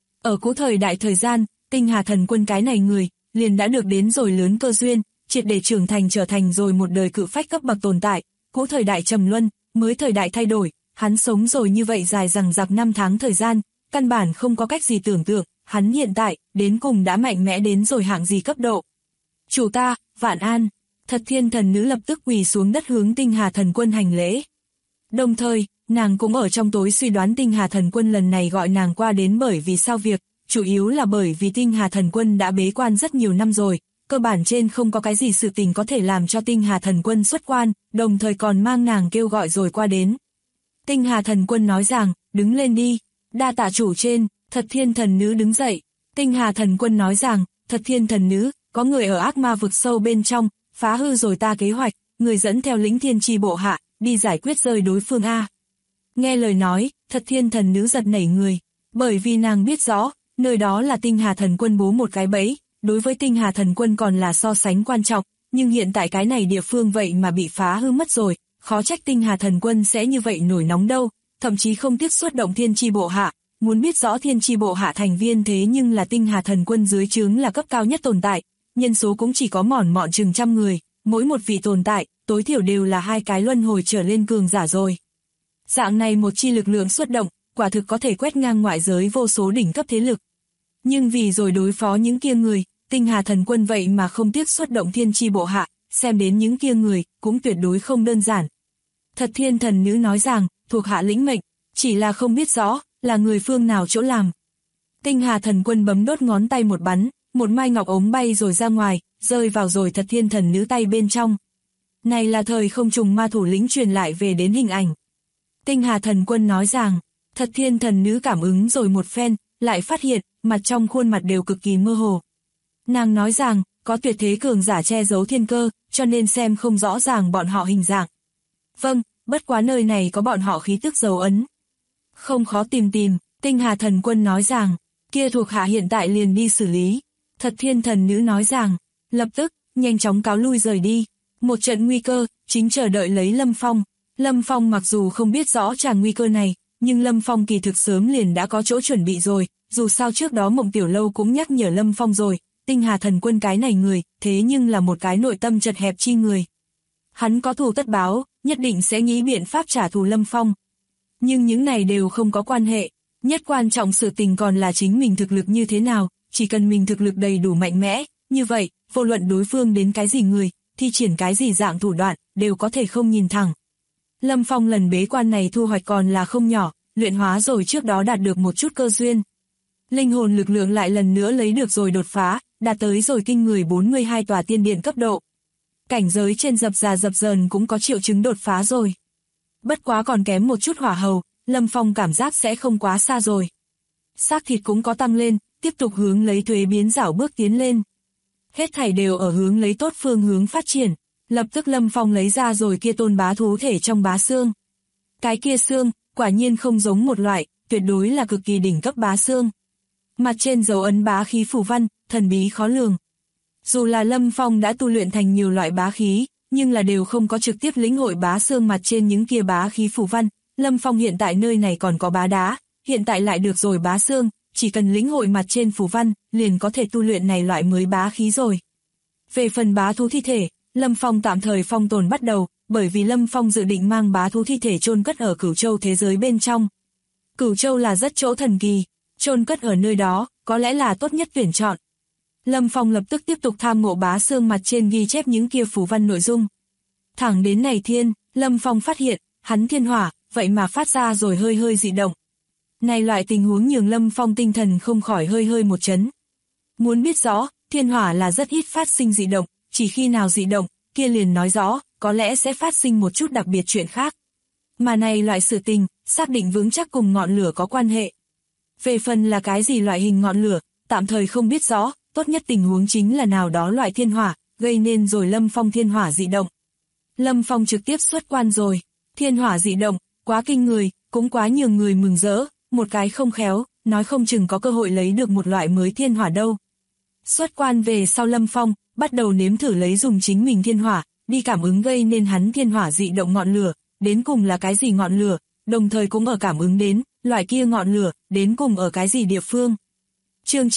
Ở cũ thời đại thời gian, Tinh Hà Thần Quân cái này người, liền đã được đến rồi lớn cơ duyên, triệt để trưởng thành trở thành rồi một đời cự phách cấp bậc tồn tại. Cũ thời đại trầm luân, mới thời đại thay đổi, hắn sống rồi như vậy dài dằng dặc 5 tháng thời gian, căn bản không có cách gì tưởng tượng, hắn hiện tại, đến cùng đã mạnh mẽ đến rồi hạng gì cấp độ. Chủ ta, vạn an, Thật Thiên thần nữ lập tức quỳ xuống đất hướng Tinh Hà Thần Quân hành lễ. Đồng thời, nàng cũng ở trong tối suy đoán Tinh Hà Thần Quân lần này gọi nàng qua đến bởi vì sao việc, chủ yếu là bởi vì Tinh Hà Thần Quân đã bế quan rất nhiều năm rồi, cơ bản trên không có cái gì sự tình có thể làm cho Tinh Hà Thần Quân xuất quan, đồng thời còn mang nàng kêu gọi rồi qua đến. Tinh Hà Thần Quân nói rằng, đứng lên đi, đa tạ chủ trên, Thật Thiên thần nữ đứng dậy. Tinh Hà Thần Quân nói rằng, Thật Thiên thần nữ, có người ở ác ma vực sâu bên trong, phá hư rồi ta kế hoạch, người dẫn theo lĩnh thiên chi bộ hạ, đi giải quyết rơi đối phương a. Nghe lời nói, Thật Thiên thần nữ giật nảy người, bởi vì nàng biết rõ, nơi đó là Tinh Hà Thần Quân bố một cái bẫy, đối với Tinh Hà Thần Quân còn là so sánh quan trọng, nhưng hiện tại cái này địa phương vậy mà bị phá hư mất rồi, khó trách Tinh Hà Thần Quân sẽ như vậy nổi nóng đâu, thậm chí không tiếc xuất động thiên chi bộ hạ. Muốn biết rõ thiên chi bộ hạ thành viên thế nhưng là Tinh Hà Thần Quân dưới trướng là cấp cao nhất tồn tại, nhân số cũng chỉ có mỏn mọn chừng trăm người, mỗi một vị tồn tại, tối thiểu đều là 2 cái luân hồi trở lên cường giả rồi. Dạng này một chi lực lượng xuất động, quả thực có thể quét ngang ngoại giới vô số đỉnh cấp thế lực. Nhưng vì rồi đối phó những kia người, Tinh Hà Thần Quân vậy mà không tiếc xuất động thiên chi bộ hạ, xem đến những kia người, cũng tuyệt đối không đơn giản. Thật Thiên thần nữ nói rằng, thuộc hạ lĩnh mệnh, chỉ là không biết rõ, là người phương nào chỗ làm. Tinh Hà Thần Quân bấm đốt ngón tay một bắn, một mai ngọc ống bay rồi ra ngoài, rơi vào rồi Thật Thiên thần nữ tay bên trong. Này là thời không trùng ma thủ lĩnh truyền lại về đến hình ảnh. Tinh Hà Thần Quân nói rằng, Thật Thiên thần nữ cảm ứng rồi một phen, lại phát hiện, mặt trong khuôn mặt đều cực kỳ mơ hồ. Nàng nói rằng, có tuyệt thế cường giả che giấu thiên cơ, cho nên xem không rõ ràng bọn họ hình dạng. Vâng, bất quá nơi này có bọn họ khí tức dấu ấn. Không khó tìm, Tinh Hà Thần Quân nói rằng, kia thuộc hạ hiện tại liền đi xử lý. Thật Thiên thần nữ nói rằng, lập tức, nhanh chóng cáo lui rời đi. Một trận nguy cơ, chính chờ đợi lấy Lâm Phong. Lâm Phong mặc dù không biết rõ tràng nguy cơ này, nhưng Lâm Phong kỳ thực sớm liền đã có chỗ chuẩn bị rồi, dù sao trước đó Mộng Tiểu Lâu cũng nhắc nhở Lâm Phong rồi, Tinh Hà Thần Quân cái này người, thế nhưng là một cái nội tâm chật hẹp chi người. Hắn có thù tất báo, nhất định sẽ nghĩ biện pháp trả thù Lâm Phong. Nhưng những này đều không có quan hệ, nhất quan trọng sự tình còn là chính mình thực lực như thế nào, chỉ cần mình thực lực đầy đủ mạnh mẽ, như vậy, vô luận đối phương đến cái gì người, thi triển cái gì dạng thủ đoạn, đều có thể không nhìn thẳng. Lâm Phong lần bế quan này thu hoạch còn là không nhỏ, luyện hóa rồi trước đó đạt được một chút cơ duyên. Linh hồn lực lượng lại lần nữa lấy được rồi đột phá, đạt tới rồi kinh người 42 tòa tiên điện cấp độ. Cảnh giới trên dập dờn cũng có triệu chứng đột phá rồi. Bất quá còn kém một chút hỏa hầu, Lâm Phong cảm giác sẽ không quá xa rồi. Xác thịt cũng có tăng lên, tiếp tục hướng lấy thuế biến rảo bước tiến lên. Hết thảy đều ở hướng lấy tốt phương hướng phát triển. Lập tức Lâm Phong lấy ra rồi kia tôn bá thú thể trong bá xương. Cái kia xương, quả nhiên không giống một loại, tuyệt đối là cực kỳ đỉnh cấp bá xương. Mặt trên dấu ấn bá khí phù văn, thần bí khó lường. Dù là Lâm Phong đã tu luyện thành nhiều loại bá khí, nhưng là đều không có trực tiếp lĩnh hội bá xương mặt trên những kia bá khí phù văn. Lâm Phong hiện tại nơi này còn có bá đá, hiện tại lại được rồi bá xương, chỉ cần lĩnh hội mặt trên phù văn, liền có thể tu luyện này loại mới bá khí rồi. Về phần bá thú thi thể, Lâm Phong tạm thời phong tồn bắt đầu, bởi vì Lâm Phong dự định mang bá thú thi thể chôn cất ở Cửu Châu thế giới bên trong. Cửu Châu là rất chỗ thần kỳ, chôn cất ở nơi đó, có lẽ là tốt nhất tuyển chọn. Lâm Phong lập tức tiếp tục tham ngộ bá xương mặt trên ghi chép những kia phù văn nội dung. Thẳng đến này thiên, Lâm Phong phát hiện, hắn thiên hỏa, vậy mà phát ra rồi hơi dị động. Này loại tình huống nhường Lâm Phong tinh thần không khỏi hơi một chấn. Muốn biết rõ, thiên hỏa là rất ít phát sinh dị động, chỉ khi nào dị động, kia liền nói rõ, có lẽ sẽ phát sinh một chút đặc biệt chuyện khác. Mà này loại sự tình, xác định vững chắc cùng ngọn lửa có quan hệ. Về phần là cái gì loại hình ngọn lửa, tạm thời không biết rõ, tốt nhất tình huống chính là nào đó loại thiên hỏa, gây nên rồi Lâm Phong thiên hỏa dị động. Lâm Phong trực tiếp xuất quan rồi, thiên hỏa dị động, quá kinh người, cũng quá nhường người mừng rỡ, một cái không khéo, nói không chừng có cơ hội lấy được một loại mới thiên hỏa đâu. Xuất quan về sau Lâm Phong, bắt đầu nếm thử lấy dùng chính mình thiên hỏa, đi cảm ứng gây nên hắn thiên hỏa dị động ngọn lửa, đến cùng là cái gì ngọn lửa, đồng thời cũng ở cảm ứng đến, loại kia ngọn lửa, đến cùng ở cái gì địa phương. Chương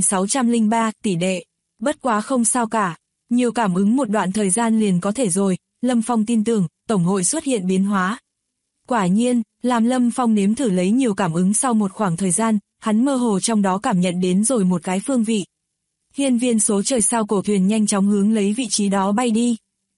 9603, tỷ đệ, bất quá không sao cả, nhiều cảm ứng một đoạn thời gian liền có thể rồi, Lâm Phong tin tưởng, tổng hội xuất hiện biến hóa. Quả nhiên, làm Lâm Phong nếm thử lấy nhiều cảm ứng sau một khoảng thời gian, hắn mơ hồ trong đó cảm nhận đến rồi một cái phương vị. Hiên viên số trời sao cổ thuyền nhanh chóng hướng lấy vị trí đó bay đi.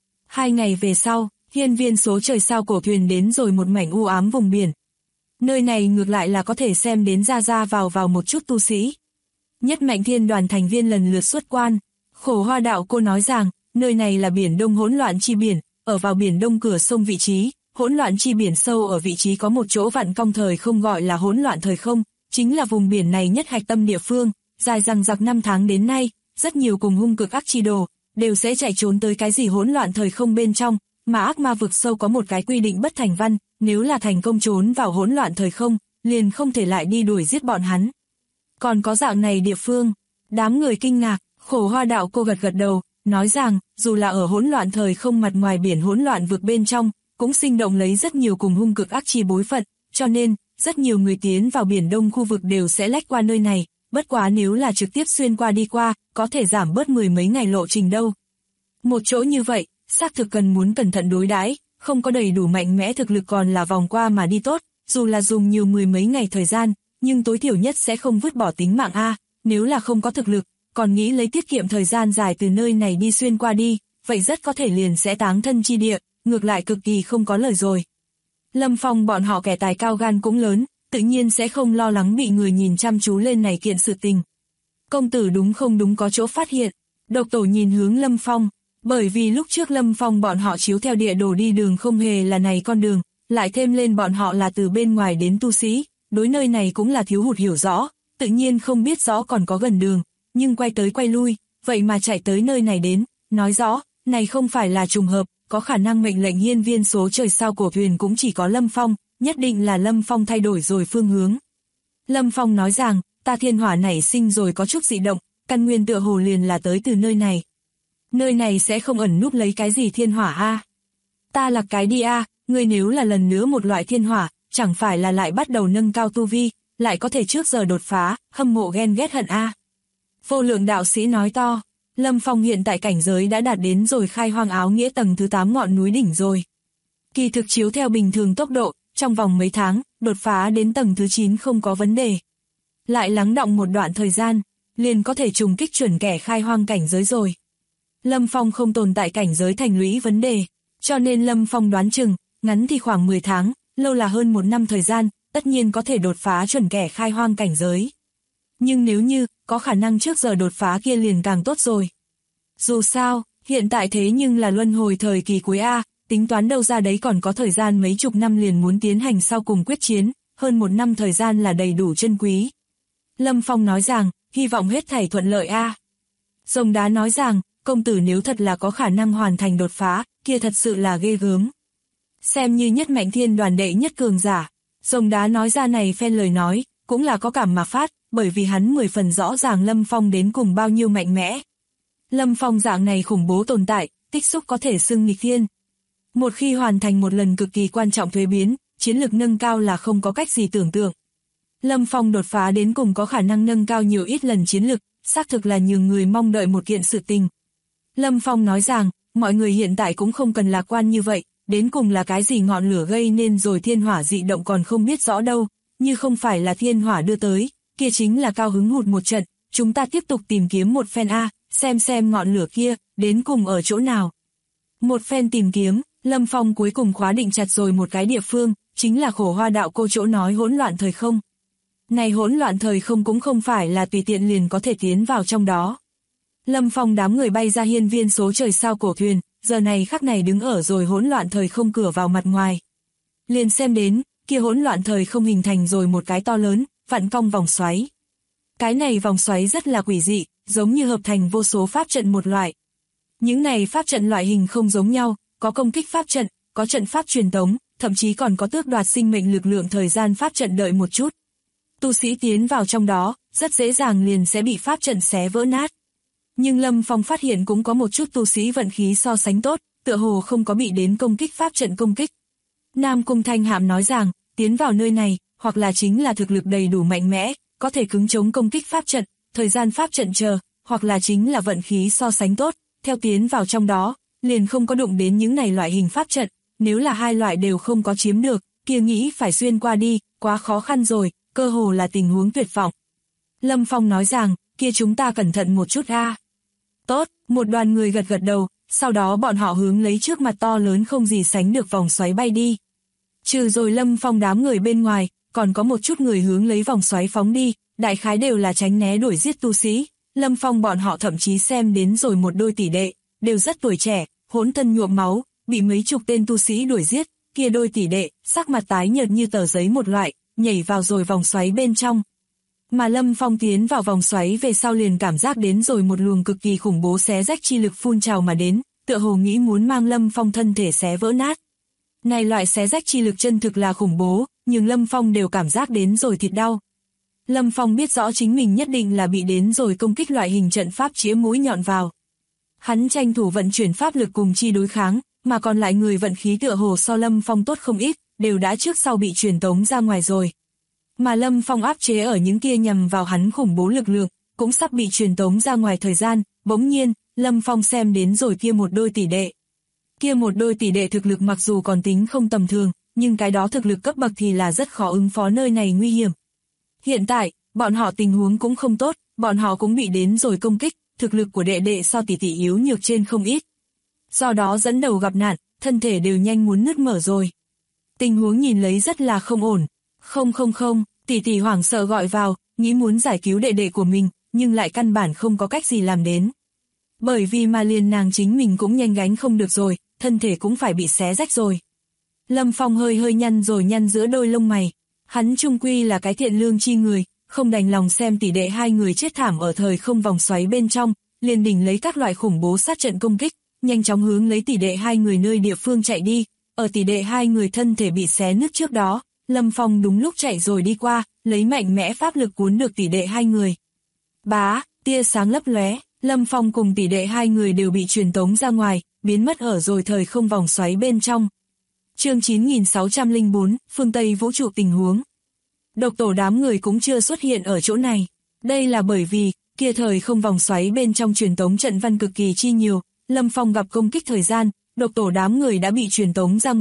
2 ngày về sau, hiên viên số trời sao cổ thuyền đến rồi một mảnh u ám vùng biển. Nơi này ngược lại là có thể xem đến ra vào một chút tu sĩ. Nhất Mạnh Thiên đoàn thành viên lần lượt xuất quan. Khổ Hoa đạo cô nói rằng, nơi này là biển Đông hỗn loạn chi biển, ở vào biển Đông cửa sông vị trí, hỗn loạn chi biển sâu ở vị trí có một chỗ vặn cong thời không gọi là hỗn loạn thời không, chính là vùng biển này nhất hạch tâm địa phương, dài dằng dặc 5 tháng đến nay, rất nhiều cùng hung cực ác chi đồ, đều sẽ chạy trốn tới cái gì hỗn loạn thời không bên trong, mà ác ma vực sâu có một cái quy định bất thành văn, nếu là thành công trốn vào hỗn loạn thời không, liền không thể lại đi đuổi giết bọn hắn. Còn có dạng này địa phương, đám người kinh ngạc, Khổ Hoa đạo cô gật đầu, nói rằng, dù là ở hỗn loạn thời không mặt ngoài biển hỗn loạn vực bên trong, cũng sinh động lấy rất nhiều cùng hung cực ác chi bối phận, cho nên, rất nhiều người tiến vào biển Đông khu vực đều sẽ lách qua nơi này, bất quá nếu là trực tiếp xuyên qua đi qua, có thể giảm bớt 10 mấy ngày lộ trình đâu. Một chỗ như vậy, xác thực cần muốn cẩn thận đối đãi, không có đầy đủ mạnh mẽ thực lực còn là vòng qua mà đi tốt, dù là dùng nhiều 10 mấy ngày thời gian, nhưng tối thiểu nhất sẽ không vứt bỏ tính mạng a, nếu là không có thực lực, còn nghĩ lấy tiết kiệm thời gian dài từ nơi này đi xuyên qua đi, vậy rất có thể liền sẽ táng thân chi địa, ngược lại cực kỳ không có lời rồi. Lâm Phong bọn họ kẻ tài cao gan cũng lớn, tự nhiên sẽ không lo lắng bị người nhìn chăm chú lên này kiện sự tình. Công tử đúng không đúng có chỗ phát hiện, Độc Tổ nhìn hướng Lâm Phong, bởi vì lúc trước Lâm Phong bọn họ chiếu theo địa đồ đi đường không hề là này con đường, lại thêm lên bọn họ là từ bên ngoài đến tu sĩ, đối nơi này cũng là thiếu hụt hiểu rõ, tự nhiên không biết rõ còn có gần đường, nhưng quay tới quay lui, vậy mà chạy tới nơi này đến, nói rõ, này không phải là trùng hợp, có khả năng mệnh lệnh hiên viên số trời sao cổ thuyền cũng chỉ có Lâm Phong, nhất định là Lâm Phong thay đổi rồi phương hướng. Lâm Phong nói rằng, ta thiên hỏa nảy sinh rồi có chút dị động, căn nguyên tựa hồ liền là tới từ nơi này. Nơi này sẽ không ẩn núp lấy cái gì thiên hỏa a? Ta là cái đi a, ngươi nếu là lần nữa một loại thiên hỏa, chẳng phải là lại bắt đầu nâng cao tu vi, lại có thể trước giờ đột phá, hâm mộ ghen ghét hận a. Vô Lượng đạo sĩ nói to, Lâm Phong hiện tại cảnh giới đã đạt đến rồi khai hoang áo nghĩa tầng thứ 8 ngọn núi đỉnh rồi. Kỳ thực chiếu theo bình thường tốc độ, trong vòng mấy tháng, đột phá đến tầng thứ 9 không có vấn đề. Lại lắng đọng một đoạn thời gian, liền có thể trùng kích chuẩn kẻ khai hoang cảnh giới rồi. Lâm Phong không tồn tại cảnh giới thành lũy vấn đề, cho nên Lâm Phong đoán chừng, ngắn thì khoảng 10 tháng, lâu là hơn 1 năm thời gian, tất nhiên có thể đột phá chuẩn kẻ khai hoang cảnh giới. Nhưng nếu như, có khả năng trước giờ đột phá kia liền càng tốt rồi. Dù sao, hiện tại thế nhưng là luân hồi thời kỳ cuối A, tính toán đâu ra đấy còn có thời gian mấy chục năm liền muốn tiến hành sau cùng quyết chiến, hơn 1 năm thời gian là đầy đủ chân quý. Lâm Phong nói rằng, hy vọng hết thảy thuận lợi A. Rồng đá nói rằng, công tử nếu thật là có khả năng hoàn thành đột phá, kia thật sự là ghê gớm. Xem như nhất mạnh thiên đoàn đệ nhất cường giả, rồng đá nói ra này phen lời nói, cũng là có cảm mà phát, bởi vì hắn 10 phần rõ ràng Lâm Phong đến cùng bao nhiêu mạnh mẽ. Lâm Phong dạng này khủng bố tồn tại, tích xúc có thể xưng nghịch thiên. Một khi hoàn thành một lần cực kỳ quan trọng thuế biến, chiến lực nâng cao là không có cách gì tưởng tượng. Lâm Phong đột phá đến cùng có khả năng nâng cao nhiều ít lần chiến lực, xác thực là nhường người mong đợi một kiện sự tình. Lâm Phong nói rằng, mọi người hiện tại cũng không cần lạc quan như vậy, đến cùng là cái gì ngọn lửa gây nên rồi thiên hỏa dị động còn không biết rõ đâu, như không phải là thiên hỏa đưa tới, kia chính là cao hứng hụt một trận, chúng ta tiếp tục tìm kiếm một phen A, xem ngọn lửa kia, đến cùng ở chỗ nào. Một phen tìm kiếm, Lâm Phong cuối cùng khóa định chặt rồi một cái địa phương, chính là Khổ Hoa Đạo Cô chỗ nói hỗn loạn thời không. Này hỗn loạn thời không cũng không phải là tùy tiện liền có thể tiến vào trong đó. Lâm Phong đám người bay ra hiên viên số trời sao cổ thuyền, giờ này khắc này đứng ở rồi hỗn loạn thời không cửa vào mặt ngoài. Liền xem đến, kia hỗn loạn thời không hình thành rồi một cái to lớn, vặn cong vòng xoáy. Cái này vòng xoáy rất là quỷ dị, giống như hợp thành vô số pháp trận một loại. Những này pháp trận loại hình không giống nhau, có công kích pháp trận, có trận pháp truyền tống, thậm chí còn có tước đoạt sinh mệnh lực lượng thời gian pháp trận đợi một chút. Tu sĩ tiến vào trong đó, rất dễ dàng liền sẽ bị pháp trận xé vỡ nát. Nhưng Lâm Phong phát hiện cũng có một chút tu sĩ vận khí so sánh tốt, tựa hồ không có bị đến công kích pháp trận công kích. Nam Cung Thanh Hạm nói rằng, tiến vào nơi này, hoặc là chính là thực lực đầy đủ mạnh mẽ, có thể cứng chống công kích pháp trận, thời gian pháp trận chờ, hoặc là chính là vận khí so sánh tốt, theo tiến vào trong đó, liền không có đụng đến những này loại hình pháp trận, nếu là hai loại đều không có chiếm được, kia nghĩ phải xuyên qua đi, quá khó khăn rồi, cơ hồ là tình huống tuyệt vọng. Lâm Phong nói rằng, kia chúng ta cẩn thận một chút a. Tốt, một đoàn người gật gật đầu, sau đó bọn họ hướng lấy trước mặt to lớn không gì sánh được vòng xoáy bay đi. Trừ rồi Lâm Phong đám người bên ngoài, còn có một chút người hướng lấy vòng xoáy phóng đi, đại khái đều là tránh né đuổi giết tu sĩ. Lâm Phong bọn họ thậm chí xem đến rồi một đôi tỷ đệ, đều rất tuổi trẻ, hỗn thân nhuộm máu, bị mấy chục tên tu sĩ đuổi giết, kia đôi tỷ đệ, sắc mặt tái nhợt như tờ giấy một loại, nhảy vào rồi vòng xoáy bên trong. Mà Lâm Phong tiến vào vòng xoáy về sau liền cảm giác đến rồi một luồng cực kỳ khủng bố xé rách chi lực phun trào mà đến, tựa hồ nghĩ muốn mang Lâm Phong thân thể xé vỡ nát. Này loại xé rách chi lực chân thực là khủng bố, nhưng Lâm Phong đều cảm giác đến rồi thịt đau. Lâm Phong biết rõ chính mình nhất định là bị đến rồi công kích loại hình trận pháp chĩa mũi nhọn vào. Hắn tranh thủ vận chuyển pháp lực cùng chi đối kháng, mà còn lại người vận khí tựa hồ so Lâm Phong tốt không ít, đều đã trước sau bị truyền tống ra ngoài rồi. Mà Lâm Phong áp chế ở những kia nhằm vào hắn khủng bố lực lượng, cũng sắp bị truyền tống ra ngoài thời gian, bỗng nhiên, Lâm Phong xem đến rồi kia một đôi tỷ đệ. Kia một đôi tỷ đệ thực lực mặc dù còn tính không tầm thường, nhưng cái đó thực lực cấp bậc thì là rất khó ứng phó nơi này nguy hiểm. Hiện tại, bọn họ tình huống cũng không tốt, bọn họ cũng bị đến rồi công kích, thực lực của đệ đệ so tỷ tỷ yếu nhược trên không ít. Do đó dẫn đầu gặp nạn, thân thể đều nhanh muốn nứt mở rồi. Tình huống nhìn lấy rất là không ổn. Không, tỷ tỷ hoảng sợ gọi vào, nghĩ muốn giải cứu đệ đệ của mình, nhưng lại căn bản không có cách gì làm đến. Bởi vì mà liền nàng chính mình cũng nhanh gánh không được rồi, thân thể cũng phải bị xé rách rồi. Lâm Phong hơi nhăn giữa đôi lông mày. Hắn chung quy là cái thiện lương chi người, không đành lòng xem tỷ đệ hai người chết thảm ở thời không vòng xoáy bên trong, liền đỉnh lấy các loại khủng bố sát trận công kích, nhanh chóng hướng lấy tỷ đệ hai người nơi địa phương chạy đi. Ở tỷ đệ hai người thân thể bị xé nứt trước đó, Lâm Phong đúng lúc chạy rồi đi qua, lấy mạnh mẽ pháp lực cuốn được tỷ đệ hai người. Bá, tia sáng lấp lóe, Lâm Phong cùng tỷ đệ hai người đều bị truyền tống ra ngoài, biến mất ở rồi thời không vòng xoáy bên trong. Chương 9604, phương Tây vũ trụ tình huống. Độc tổ đám người cũng chưa xuất hiện ở chỗ này. Đây là bởi vì, kia thời không vòng xoáy bên trong truyền tống trận văn cực kỳ chi nhiều, Lâm Phong gặp công kích thời gian, độc tổ đám người đã bị truyền tống ra ngoài,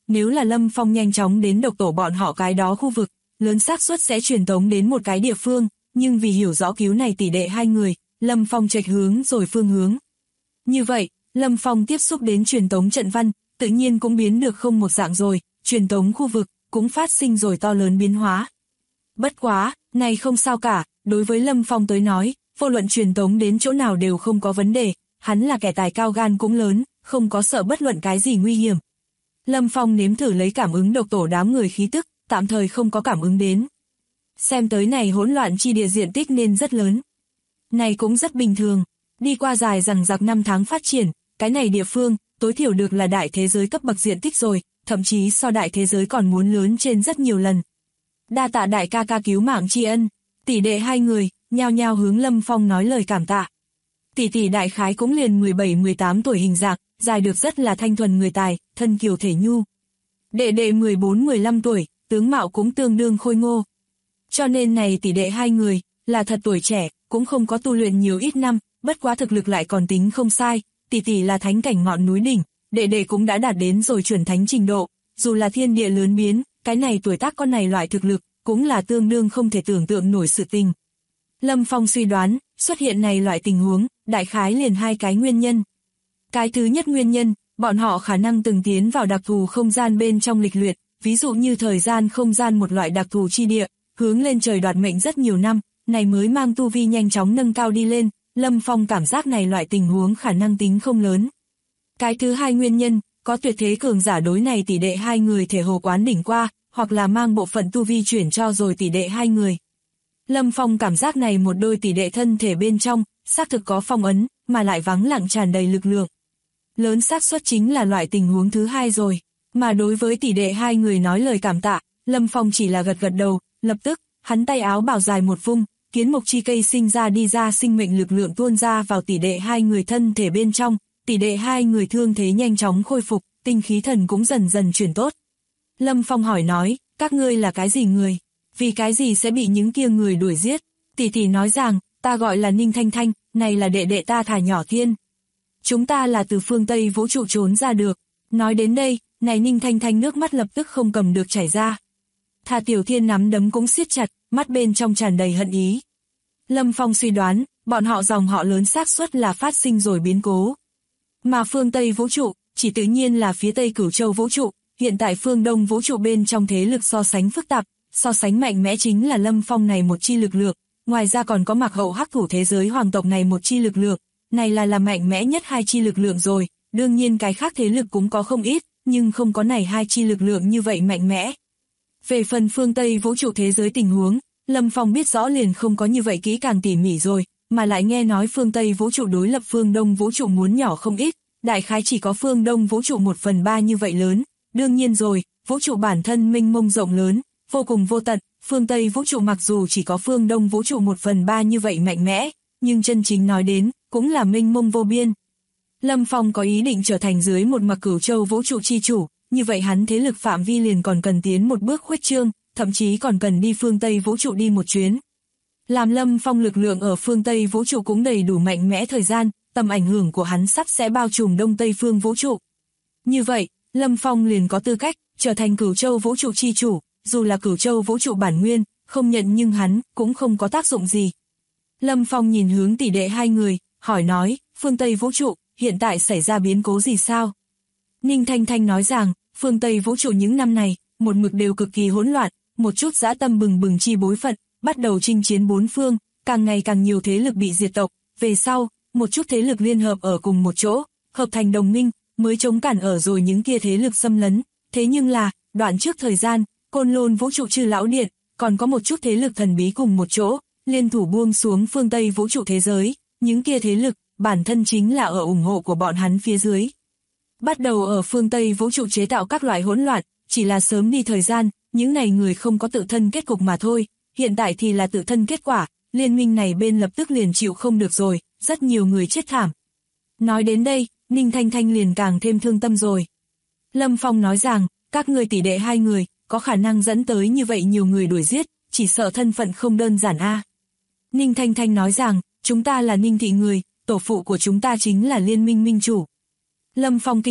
nếu là Lâm Phong nhanh chóng đến độc tổ bọn họ cái đó khu vực, lớn xác suất sẽ truyền tống đến một cái địa phương, nhưng vì hiểu rõ cứu này tỷ đệ hai người, Lâm Phong chệch hướng rồi phương hướng. Như vậy, Lâm Phong tiếp xúc đến truyền tống trận văn, tự nhiên cũng biến được không một dạng rồi, truyền tống khu vực cũng phát sinh rồi to lớn biến hóa. Bất quá, này không sao cả, đối với Lâm Phong tới nói, vô luận truyền tống đến chỗ nào đều không có vấn đề, hắn là kẻ tài cao gan cũng lớn, không có sợ bất luận cái gì nguy hiểm. Lâm Phong nếm thử lấy cảm ứng độc tổ đám người khí tức, tạm thời không có cảm ứng đến. Xem tới này hỗn loạn chi địa diện tích nên rất lớn. Này cũng rất bình thường, đi qua dài dằng dặc năm tháng phát triển, cái này địa phương, tối thiểu được là đại thế giới cấp bậc diện tích rồi, thậm chí so đại thế giới còn muốn lớn trên rất nhiều lần. Đa tạ đại ca ca cứu mạng tri ân, tỷ đệ hai người, nhao nhao hướng Lâm Phong nói lời cảm tạ. Tỷ tỷ đại khái cũng liền 17-18 tuổi hình dạng, dài được rất là thanh thuần người tài, thân kiều thể nhu. Đệ đệ 14-15 tuổi, tướng mạo cũng tương đương khôi ngô. Cho nên này tỷ đệ hai người, là thật tuổi trẻ, cũng không có tu luyện nhiều ít năm, bất quá thực lực lại còn tính không sai, tỷ tỷ là thánh cảnh ngọn núi đỉnh, đệ đệ cũng đã đạt đến rồi chuẩn thánh trình độ, dù là thiên địa lớn biến, cái này tuổi tác con này loại thực lực, cũng là tương đương không thể tưởng tượng nổi sự tình. Lâm Phong suy đoán, xuất hiện này loại tình huống, đại khái liền hai cái nguyên nhân. Cái thứ nhất nguyên nhân, bọn họ khả năng từng tiến vào đặc thù không gian bên trong lịch luyện, ví dụ như thời gian không gian một loại đặc thù chi địa, hướng lên trời đoạt mệnh rất nhiều năm, này mới mang tu vi nhanh chóng nâng cao đi lên, Lâm Phong cảm giác này loại tình huống khả năng tính không lớn. Cái thứ hai nguyên nhân, có tuyệt thế cường giả đối này tỷ đệ hai người thể hồ quán đỉnh qua, hoặc là mang bộ phận tu vi chuyển cho rồi tỷ đệ hai người. Lâm Phong cảm giác này một đôi tỷ đệ thân thể bên trong, xác thực có phong ấn, mà lại vắng lặng tràn đầy lực lượng. Lớn xác suất chính là loại tình huống thứ hai rồi, mà đối với tỷ đệ hai người nói lời cảm tạ, Lâm Phong chỉ là gật gật đầu, lập tức, hắn tay áo bảo dài một vung, kiến mộc chi cây sinh ra đi ra sinh mệnh lực lượng tuôn ra vào tỷ đệ hai người thân thể bên trong, tỷ đệ hai người thương thế nhanh chóng khôi phục, tinh khí thần cũng dần dần chuyển tốt. Lâm Phong hỏi nói, các ngươi là cái gì người? Vì cái gì sẽ bị những kia người đuổi giết? Tỷ tỷ nói rằng, ta gọi là Ninh Thanh Thanh, này là đệ đệ ta thả nhỏ Thiên. Chúng ta là từ phương Tây vũ trụ trốn ra được. Nói đến đây, này Ninh Thanh Thanh nước mắt lập tức không cầm được chảy ra. Thà Tiểu Thiên nắm đấm cũng siết chặt, mắt bên trong tràn đầy hận ý. Lâm Phong suy đoán, bọn họ dòng họ lớn xác suất là phát sinh rồi biến cố. Mà phương Tây vũ trụ, chỉ tự nhiên là phía Tây Cửu Châu vũ trụ, hiện tại phương Đông vũ trụ bên trong thế lực so sánh phức tạp, so sánh mạnh mẽ chính là Lâm Phong này một chi lực lượng, ngoài ra còn có Mạc Hậu Hắc Thủ thế giới hoàng tộc này một chi lực lượng, này là mạnh mẽ nhất hai chi lực lượng rồi, đương nhiên cái khác thế lực cũng có không ít, nhưng không có này hai chi lực lượng như vậy mạnh mẽ. Về phần phương Tây vũ trụ thế giới tình huống, Lâm Phong biết rõ liền không có như vậy kỹ càng tỉ mỉ rồi, mà lại nghe nói phương Tây vũ trụ đối lập phương Đông vũ trụ muốn nhỏ không ít, đại khái chỉ có phương Đông vũ trụ 1/3 như vậy lớn, đương nhiên rồi, vũ trụ bản thân mênh mông rộng lớn, vô cùng vô tận, phương Tây vũ trụ mặc dù chỉ có phương Đông vũ trụ 1/3 như vậy mạnh mẽ, nhưng chân chính nói đến, cũng là mênh mông vô biên. Lâm Phong có ý định trở thành dưới một mặt Cửu Châu vũ trụ chi chủ, như vậy hắn thế lực phạm vi liền còn cần tiến một bước khuếch trương, thậm chí còn cần đi phương Tây vũ trụ đi một chuyến. Làm Lâm Phong lực lượng ở phương Tây vũ trụ cũng đầy đủ mạnh mẽ thời gian, tầm ảnh hưởng của hắn sắp sẽ bao trùm Đông Tây phương vũ trụ. Như vậy, Lâm Phong liền có tư cách trở thành Cửu Châu vũ trụ chi chủ, dù là Cửu Châu vũ trụ bản nguyên, không nhận nhưng hắn cũng không có tác dụng gì. Lâm Phong nhìn hướng tỷ đệ hai người, hỏi nói, phương Tây vũ trụ, hiện tại xảy ra biến cố gì sao? Ninh Thanh Thanh nói rằng, phương Tây vũ trụ những năm này, một mực đều cực kỳ hỗn loạn, một chút dã tâm bừng bừng chi bối phận, bắt đầu chinh chiến bốn phương, càng ngày càng nhiều thế lực bị diệt tộc, về sau, một chút thế lực liên hợp ở cùng một chỗ, hợp thành đồng minh, mới chống cản ở rồi những kia thế lực xâm lấn, thế nhưng là, đoạn trước thời gian, Côn Lôn vũ trụ Chư Lão Điện, còn có một chút thế lực thần bí cùng một chỗ, liên thủ buông xuống phương Tây vũ trụ thế giới, những kia thế lực, bản thân chính là ở ủng hộ của bọn hắn phía dưới. Bắt đầu ở phương Tây vũ trụ chế tạo các loại hỗn loạn, chỉ là sớm đi thời gian, những này người không có tự thân kết cục mà thôi, hiện tại thì là tự thân kết quả, liên minh này bên lập tức liền chịu không được rồi, rất nhiều người chết thảm. Nói đến đây, Ninh Thanh Thanh liền càng thêm thương tâm rồi. Lâm Phong nói rằng, các ngươi tỷ đệ hai người, có khả năng dẫn tới như vậy nhiều người đuổi giết, chỉ sợ thân phận không đơn giản a. Ninh Thanh Thanh nói rằng, chúng ta là Ninh thị người, tổ phụ của chúng ta chính là liên minh minh chủ. Lâm Phong kinh ngạc,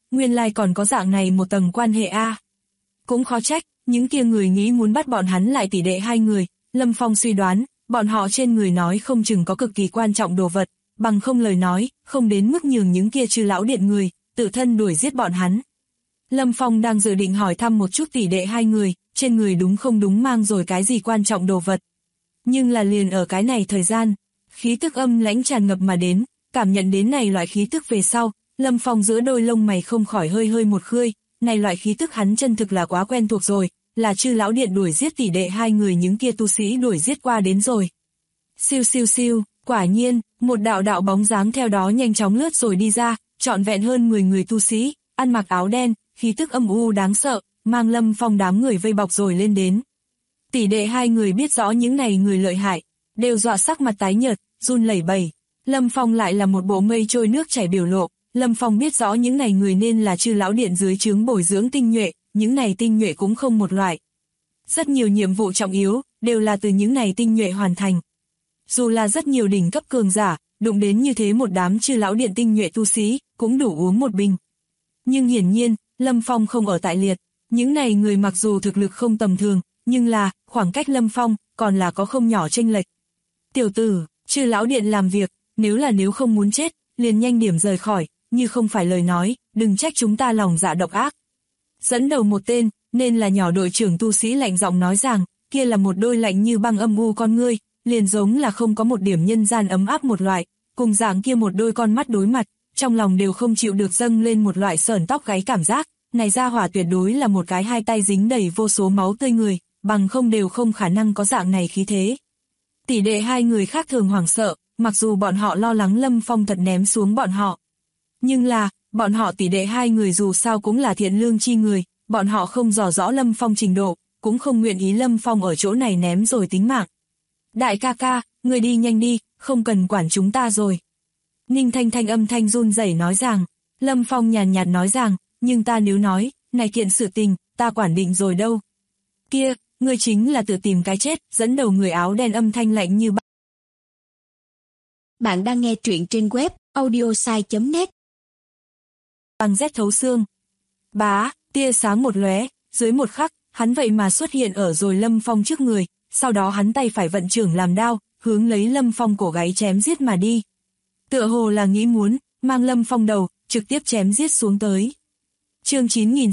nguyên lai còn có dạng này một tầng quan hệ a. Cũng khó trách, những kia người nghĩ muốn bắt bọn hắn lại tỷ đệ hai người, Lâm Phong suy đoán, bọn họ trên người nói không chừng có cực kỳ quan trọng đồ vật, bằng không lời nói, không đến mức nhường những kia Chư lão điện người, tự thân đuổi giết bọn hắn. Lâm Phong đang dự định hỏi thăm một chút tỷ đệ hai người, trên người đúng không đúng mang rồi cái gì quan trọng đồ vật. Nhưng là liền ở cái này thời gian, khí tức âm lãnh tràn ngập mà đến, cảm nhận đến này loại khí tức về sau, Lâm Phong giữa đôi lông mày không khỏi hơi hơi một khơi, này loại khí tức hắn chân thực là quá quen thuộc rồi, là Chư lão điện đuổi giết tỷ đệ hai người những kia tu sĩ đuổi giết qua đến rồi. Siêu siêu siêu, quả nhiên, một đạo đạo bóng dáng theo đó nhanh chóng lướt rồi đi ra, trọn vẹn hơn 10 người tu sĩ, ăn mặc áo đen, khí tức âm u đáng sợ, mang Lâm Phong đám người vây bọc rồi lên đến. Tỷ đệ hai người biết rõ những này người lợi hại, đều dọa sắc mặt tái nhợt, run lẩy bẩy. Lâm Phong lại là một bộ mây trôi nước chảy biểu lộ, Lâm Phong biết rõ những này người nên là Chư lão điện dưới trướng bồi dưỡng tinh nhuệ, những này tinh nhuệ cũng không một loại. Rất nhiều nhiệm vụ trọng yếu, đều là từ những này tinh nhuệ hoàn thành. Dù là rất nhiều đỉnh cấp cường giả, đụng đến như thế một đám Chư lão điện tinh nhuệ tu sĩ, cũng đủ uống một bình. Nhưng hiển nhiên, Lâm Phong không ở tại liệt, những này người mặc dù thực lực không tầm thường, nhưng là, khoảng cách Lâm Phong, còn là có không nhỏ chênh lệch. Tiểu tử, Chư lão điện làm việc, nếu không muốn chết, liền nhanh điểm rời khỏi, như không phải lời nói, đừng trách chúng ta lòng dạ độc ác. Dẫn đầu một tên, nên là nhỏ đội trưởng tu sĩ lạnh giọng nói rằng, kia là một đôi lạnh như băng âm u con ngươi, liền giống là không có một điểm nhân gian ấm áp một loại, cùng dạng kia một đôi con mắt đối mặt, trong lòng đều không chịu được dâng lên một loại sởn tóc gáy cảm giác, này ra hỏa tuyệt đối là một cái hai tay dính đầy vô số máu tươi người, bằng không đều không khả năng có dạng này khí thế. Tỷ đệ hai người khác thường hoảng sợ, mặc dù bọn họ lo lắng Lâm Phong thật ném xuống bọn họ. Nhưng là, bọn họ tỷ đệ hai người dù sao cũng là thiện lương chi người, bọn họ không dò rõ Lâm Phong trình độ, cũng không nguyện ý Lâm Phong ở chỗ này ném rồi tính mạng. Đại ca ca, người đi nhanh đi, không cần quản chúng ta rồi. Ninh Thanh Thanh âm thanh run rẩy nói rằng, Lâm Phong nhàn nhạt nói rằng, nhưng ta nếu nói, này kiện sự tình, ta quản định rồi đâu. Kia, ngươi chính là tự tìm cái chết, dẫn đầu người áo đen âm thanh lạnh như băng. Bạn đang nghe truyện trên web audiosai.net. Băng rét thấu xương. Bá, tia sáng một lóe, dưới một khắc, hắn vậy mà xuất hiện ở rồi Lâm Phong trước người, sau đó hắn tay phải vận trưởng làm đao, hướng lấy Lâm Phong cổ gáy chém giết mà đi. Tựa hồ là nghĩ muốn, mang Lâm Phong đầu, trực tiếp chém giết xuống tới. Chương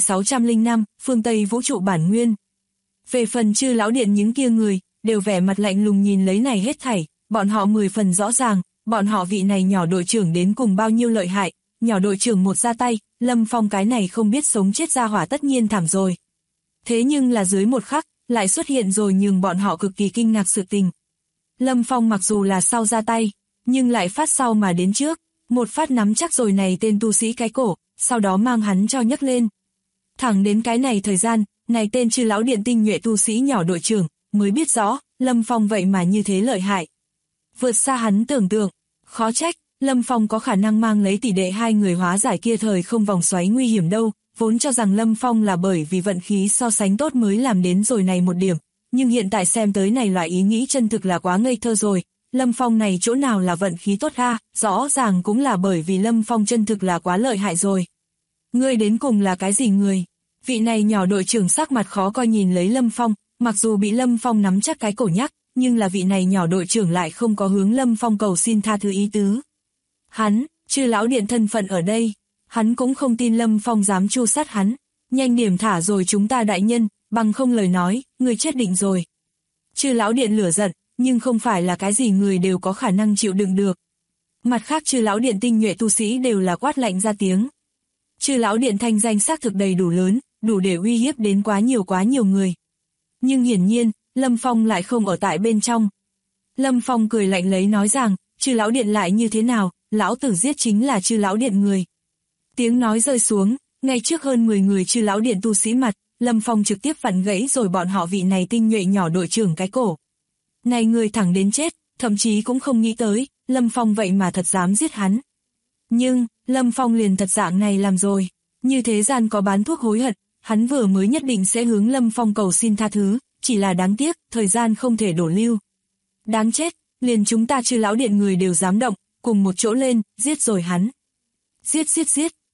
9605, phương Tây vũ trụ bản nguyên. Về phần Chư lão điện những kia người, đều vẻ mặt lạnh lùng nhìn lấy này hết thảy, bọn họ 10 phần rõ ràng, bọn họ vị này nhỏ đội trưởng đến cùng bao nhiêu lợi hại, nhỏ đội trưởng một ra tay, Lâm Phong cái này không biết sống chết ra hỏa tất nhiên thảm rồi. Thế nhưng là dưới một khắc, lại xuất hiện rồi nhường bọn họ cực kỳ kinh ngạc sự tình. Lâm Phong mặc dù là sau ra tay, nhưng lại phát sau mà đến trước, một phát nắm chắc rồi này tên tu sĩ cái cổ, sau đó mang hắn cho nhấc lên. Thẳng đến cái này thời gian, này tên Chư lão điện tinh nhuệ tu sĩ nhỏ đội trưởng, mới biết rõ, Lâm Phong vậy mà như thế lợi hại. Vượt xa hắn tưởng tượng, khó trách, Lâm Phong có khả năng mang lấy tỷ đệ hai người hóa giải kia thời không vòng xoáy nguy hiểm đâu, vốn cho rằng Lâm Phong là bởi vì vận khí so sánh tốt mới làm đến rồi này một điểm, nhưng hiện tại xem tới này loại ý nghĩ chân thực là quá ngây thơ rồi, Lâm Phong này chỗ nào là vận khí tốt ha, rõ ràng cũng là bởi vì Lâm Phong chân thực là quá lợi hại rồi. Ngươi đến cùng là cái gì người? Vị này nhỏ đội trưởng sắc mặt khó coi nhìn lấy Lâm Phong, mặc dù bị Lâm Phong nắm chắc cái cổ nhắc, nhưng là vị này nhỏ đội trưởng lại không có hướng Lâm Phong cầu xin tha thứ ý tứ. Hắn, Chư lão điện thân phận ở đây, hắn cũng không tin Lâm Phong dám tru sát hắn, nhanh điểm thả rồi chúng ta đại nhân, bằng không lời nói, người chết định rồi. Chư lão điện lửa giận, nhưng không phải là cái gì người đều có khả năng chịu đựng được. Mặt khác Chư lão điện tinh nhuệ tu sĩ đều là quát lạnh ra tiếng. Chư lão điện thanh danh xác thực đầy đủ lớn, đủ để uy hiếp đến quá nhiều người. Nhưng hiển nhiên, Lâm Phong lại không ở tại bên trong. Lâm Phong cười lạnh lấy nói rằng, Chư lão điện lại như thế nào, lão tử giết chính là Chư lão điện người. Tiếng nói rơi xuống, ngay trước hơn 10 người Chư lão điện tu sĩ mặt, Lâm Phong trực tiếp vặn gãy rồi bọn họ vị này tinh nhuệ nhỏ đội trưởng cái cổ. Này người thẳng đến chết, thậm chí cũng không nghĩ tới, Lâm Phong vậy mà thật dám giết hắn. Nhưng, Lâm Phong liền thật dạng này làm rồi, như thế gian có bán thuốc hối hận, hắn vừa mới nhất định sẽ hướng Lâm Phong cầu xin tha thứ, chỉ là đáng tiếc, thời gian không thể đổ lưu. Đáng chết, liền chúng ta Chư lão điện người đều dám động, cùng một chỗ lên, giết rồi hắn. Giết,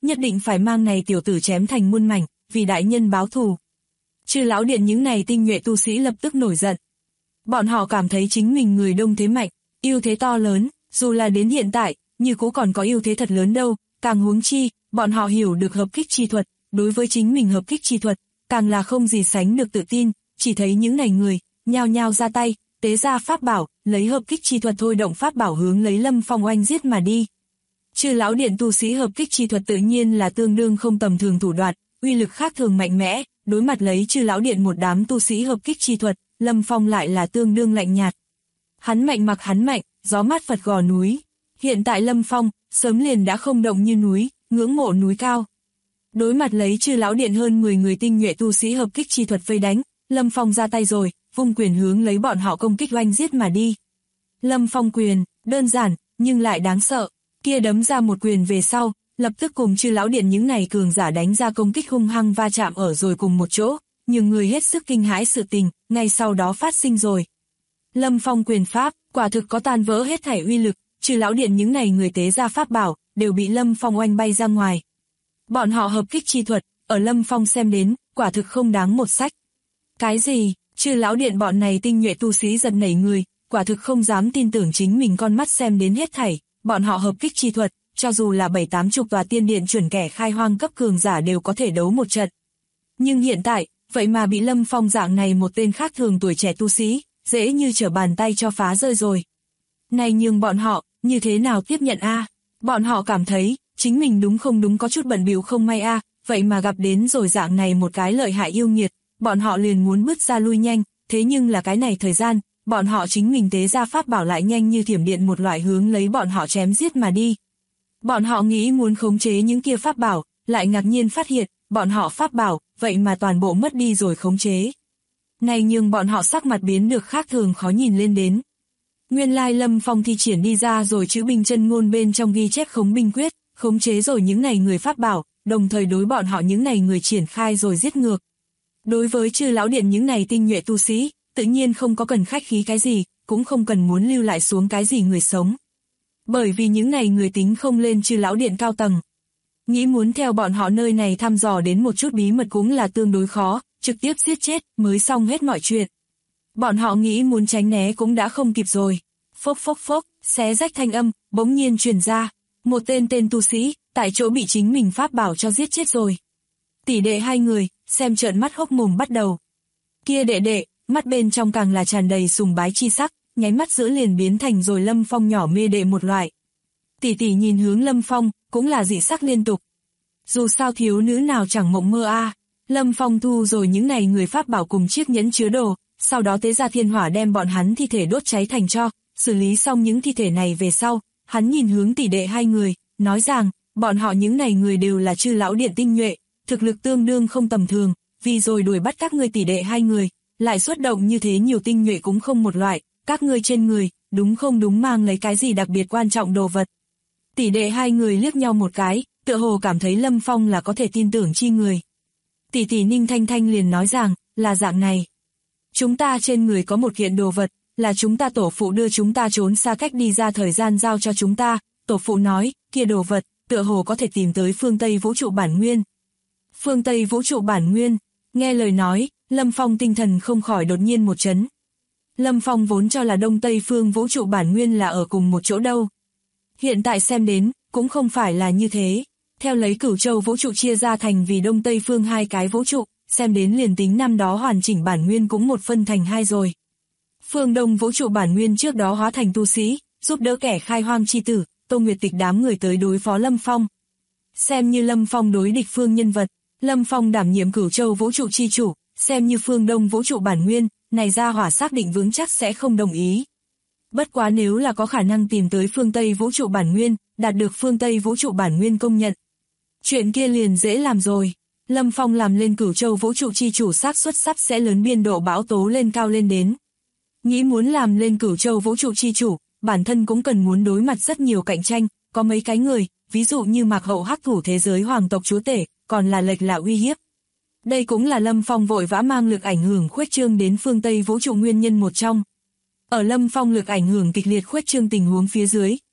nhất định phải mang này tiểu tử chém thành muôn mảnh, vì đại nhân báo thù. Chư lão điện những này tinh nhuệ tu sĩ lập tức nổi giận. Bọn họ cảm thấy chính mình người đông thế mạnh, ưu thế to lớn, dù là đến hiện tại, như cũ còn có ưu thế thật lớn đâu, càng huống chi, bọn họ hiểu được hợp kích chi thuật, đối với chính mình hợp kích chi thuật, càng là không gì sánh được tự tin, chỉ thấy những này người, nhao nhao ra tay, tế ra pháp bảo, lấy hợp kích chi thuật thôi động pháp bảo hướng lấy Lâm Phong oanh giết mà đi. Chư lão điện tu sĩ hợp kích chi thuật tự nhiên là tương đương không tầm thường thủ đoạn, uy lực khác thường mạnh mẽ, đối mặt lấy chư lão điện một đám tu sĩ hợp kích chi thuật, Lâm Phong lại là tương đương lạnh nhạt. Hắn mạnh mặc hắn mạnh, gió mát Phật gò núi. Hiện tại Lâm Phong, sớm liền đã không động như núi, ngưỡng mộ núi cao. Đối mặt lấy chư lão điện hơn 10 người tinh nhuệ tu sĩ hợp kích chi thuật vây đánh, Lâm Phong ra tay rồi, vung quyền hướng lấy bọn họ công kích oanh giết mà đi. Lâm Phong quyền, đơn giản, nhưng lại đáng sợ, kia đấm ra một quyền về sau, lập tức cùng chư lão điện những này cường giả đánh ra công kích hung hăng va chạm ở rồi cùng một chỗ, nhưng người hết sức kinh hãi sự tình, ngay sau đó phát sinh rồi. Lâm Phong quyền pháp, quả thực có tan vỡ hết thảy uy lực, chư lão điện những này người tế ra pháp bảo, đều bị Lâm Phong oanh bay ra ngoài. Bọn họ hợp kích chi thuật, ở Lâm Phong xem đến, quả thực không đáng một sách. Cái gì, chư lão điện bọn này tinh nhuệ tu sĩ giật nảy người, quả thực không dám tin tưởng chính mình con mắt xem đến hết thảy, bọn họ hợp kích chi thuật, cho dù là 7-80 tòa tiên điện chuẩn kẻ khai hoang cấp cường giả đều có thể đấu một trận. Nhưng hiện tại, vậy mà bị Lâm Phong dạng này một tên khác thường tuổi trẻ tu sĩ, dễ như trở bàn tay cho phá rơi rồi. Này nhưng bọn họ, như thế nào tiếp nhận a? Bọn họ cảm thấy, chính mình đúng không đúng có chút bận bịu không may a, vậy mà gặp đến rồi dạng này một cái lợi hại yêu nghiệt, bọn họ liền muốn bứt ra lui nhanh, thế nhưng là cái này thời gian, bọn họ chính mình tế ra pháp bảo lại nhanh như thiểm điện một loại hướng lấy bọn họ chém giết mà đi. Bọn họ nghĩ muốn khống chế những kia pháp bảo, lại ngạc nhiên phát hiện, bọn họ pháp bảo, vậy mà toàn bộ mất đi rồi khống chế. Này nhưng bọn họ sắc mặt biến được khác thường khó nhìn lên đến. Nguyên lai Lâm Phong thi triển đi ra rồi chữ binh chân ngôn bên trong ghi chép khống binh quyết, khống chế rồi những này người pháp bảo, đồng thời đối bọn họ những này người triển khai rồi giết ngược. Đối với chư lão điện những này tinh nhuệ tu sĩ, tự nhiên không có cần khách khí cái gì, cũng không cần muốn lưu lại xuống cái gì người sống. Bởi vì những này người tính không lên chư lão điện cao tầng. Nghĩ muốn theo bọn họ nơi này thăm dò đến một chút bí mật cũng là tương đối khó, trực tiếp giết chết mới xong hết mọi chuyện. Bọn họ nghĩ muốn tránh né cũng đã không kịp rồi. Phốc phốc phốc, xé rách thanh âm, bỗng nhiên truyền ra. Một tên tu sĩ, tại chỗ bị chính mình pháp bảo cho giết chết rồi. Tỷ đệ hai người, xem trợn mắt hốc mồm bắt đầu. Kia đệ đệ, mắt bên trong càng là tràn đầy sùng bái chi sắc, nháy mắt giữa liền biến thành rồi Lâm Phong nhỏ mê đệ một loại. Tỷ tỷ nhìn hướng Lâm Phong, cũng là dị sắc liên tục. Dù sao thiếu nữ nào chẳng mộng mơ a. Lâm Phong thu rồi những này người pháp bảo cùng chiếc nhẫn chứa đồ, sau đó tế ra thiên hỏa đem bọn hắn thi thể đốt cháy thành tro, xử lý xong những thi thể này về sau, hắn nhìn hướng tỷ đệ hai người, nói rằng, bọn họ những này người đều là chư lão điện tinh nhuệ, thực lực tương đương không tầm thường, vì rồi đuổi bắt các ngươi tỷ đệ hai người, lại xuất động như thế nhiều tinh nhuệ cũng không một loại, các ngươi trên người, đúng không đúng mang lấy cái gì đặc biệt quan trọng đồ vật. Tỷ đệ hai người liếc nhau một cái, tựa hồ cảm thấy Lâm Phong là có thể tin tưởng chi người. Tỷ tỷ Ninh Thanh Thanh liền nói rằng, là dạng này. Chúng ta trên người có một kiện đồ vật, là chúng ta tổ phụ đưa chúng ta trốn xa cách đi ra thời gian giao cho chúng ta, tổ phụ nói, kia đồ vật, tựa hồ có thể tìm tới phương Tây vũ trụ bản nguyên. Phương Tây vũ trụ bản nguyên, nghe lời nói, Lâm Phong tinh thần không khỏi đột nhiên một chấn. Lâm Phong vốn cho là Đông Tây phương vũ trụ bản nguyên là ở cùng một chỗ đâu. Hiện tại xem đến, cũng không phải là như thế. Theo lấy Cửu Châu vũ trụ chia ra thành vì Đông Tây phương hai cái vũ trụ, xem đến liền tính năm đó hoàn chỉnh bản nguyên cũng một phân thành hai rồi. Phương Đông vũ trụ bản nguyên trước đó hóa thành tu sĩ, giúp đỡ kẻ khai hoang chi tử, Tô Nguyệt Tịch đám người tới đối phó Lâm Phong. Xem như Lâm Phong đối địch phương nhân vật, Lâm Phong đảm nhiệm Cửu Châu vũ trụ chi chủ, xem như Phương Đông vũ trụ bản nguyên, này ra hỏa xác định vững chắc sẽ không đồng ý. Bất quá nếu là có khả năng tìm tới phương Tây vũ trụ bản nguyên, đạt được phương Tây vũ trụ bản nguyên công nhận. Chuyện kia liền dễ làm rồi. Lâm Phong làm lên Cửu Châu vũ trụ chi chủ xác suất sắp sẽ lớn biên độ bão tố lên cao lên đến. Nghĩ muốn làm lên Cửu Châu vũ trụ chi chủ, bản thân cũng cần muốn đối mặt rất nhiều cạnh tranh, có mấy cái người, ví dụ như Mạc Hậu hắc thủ thế giới hoàng tộc chúa tể, còn là lệch là uy hiếp. Đây cũng là Lâm Phong vội vã mang lực ảnh hưởng khuếch trương đến phương Tây vũ trụ nguyên nhân một trong. Ở Lâm Phong lực ảnh hưởng kịch liệt khuếch trương tình huống phía dưới,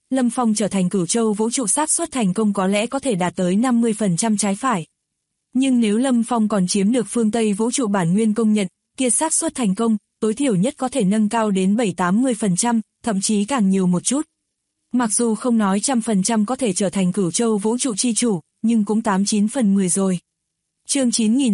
Lâm Phong trở thành Cửu Châu vũ trụ xác suất thành công có lẽ có thể đạt tới 50% trái phải. Nhưng nếu Lâm Phong còn chiếm được phương Tây vũ trụ bản nguyên công nhận, kia xác suất thành công, tối thiểu nhất có thể nâng cao đến 7-80%, thậm chí càng nhiều một chút. Mặc dù không nói 100% có thể trở thành Cửu Châu vũ trụ chi chủ, nhưng cũng 8-9 phần 10 rồi. Chương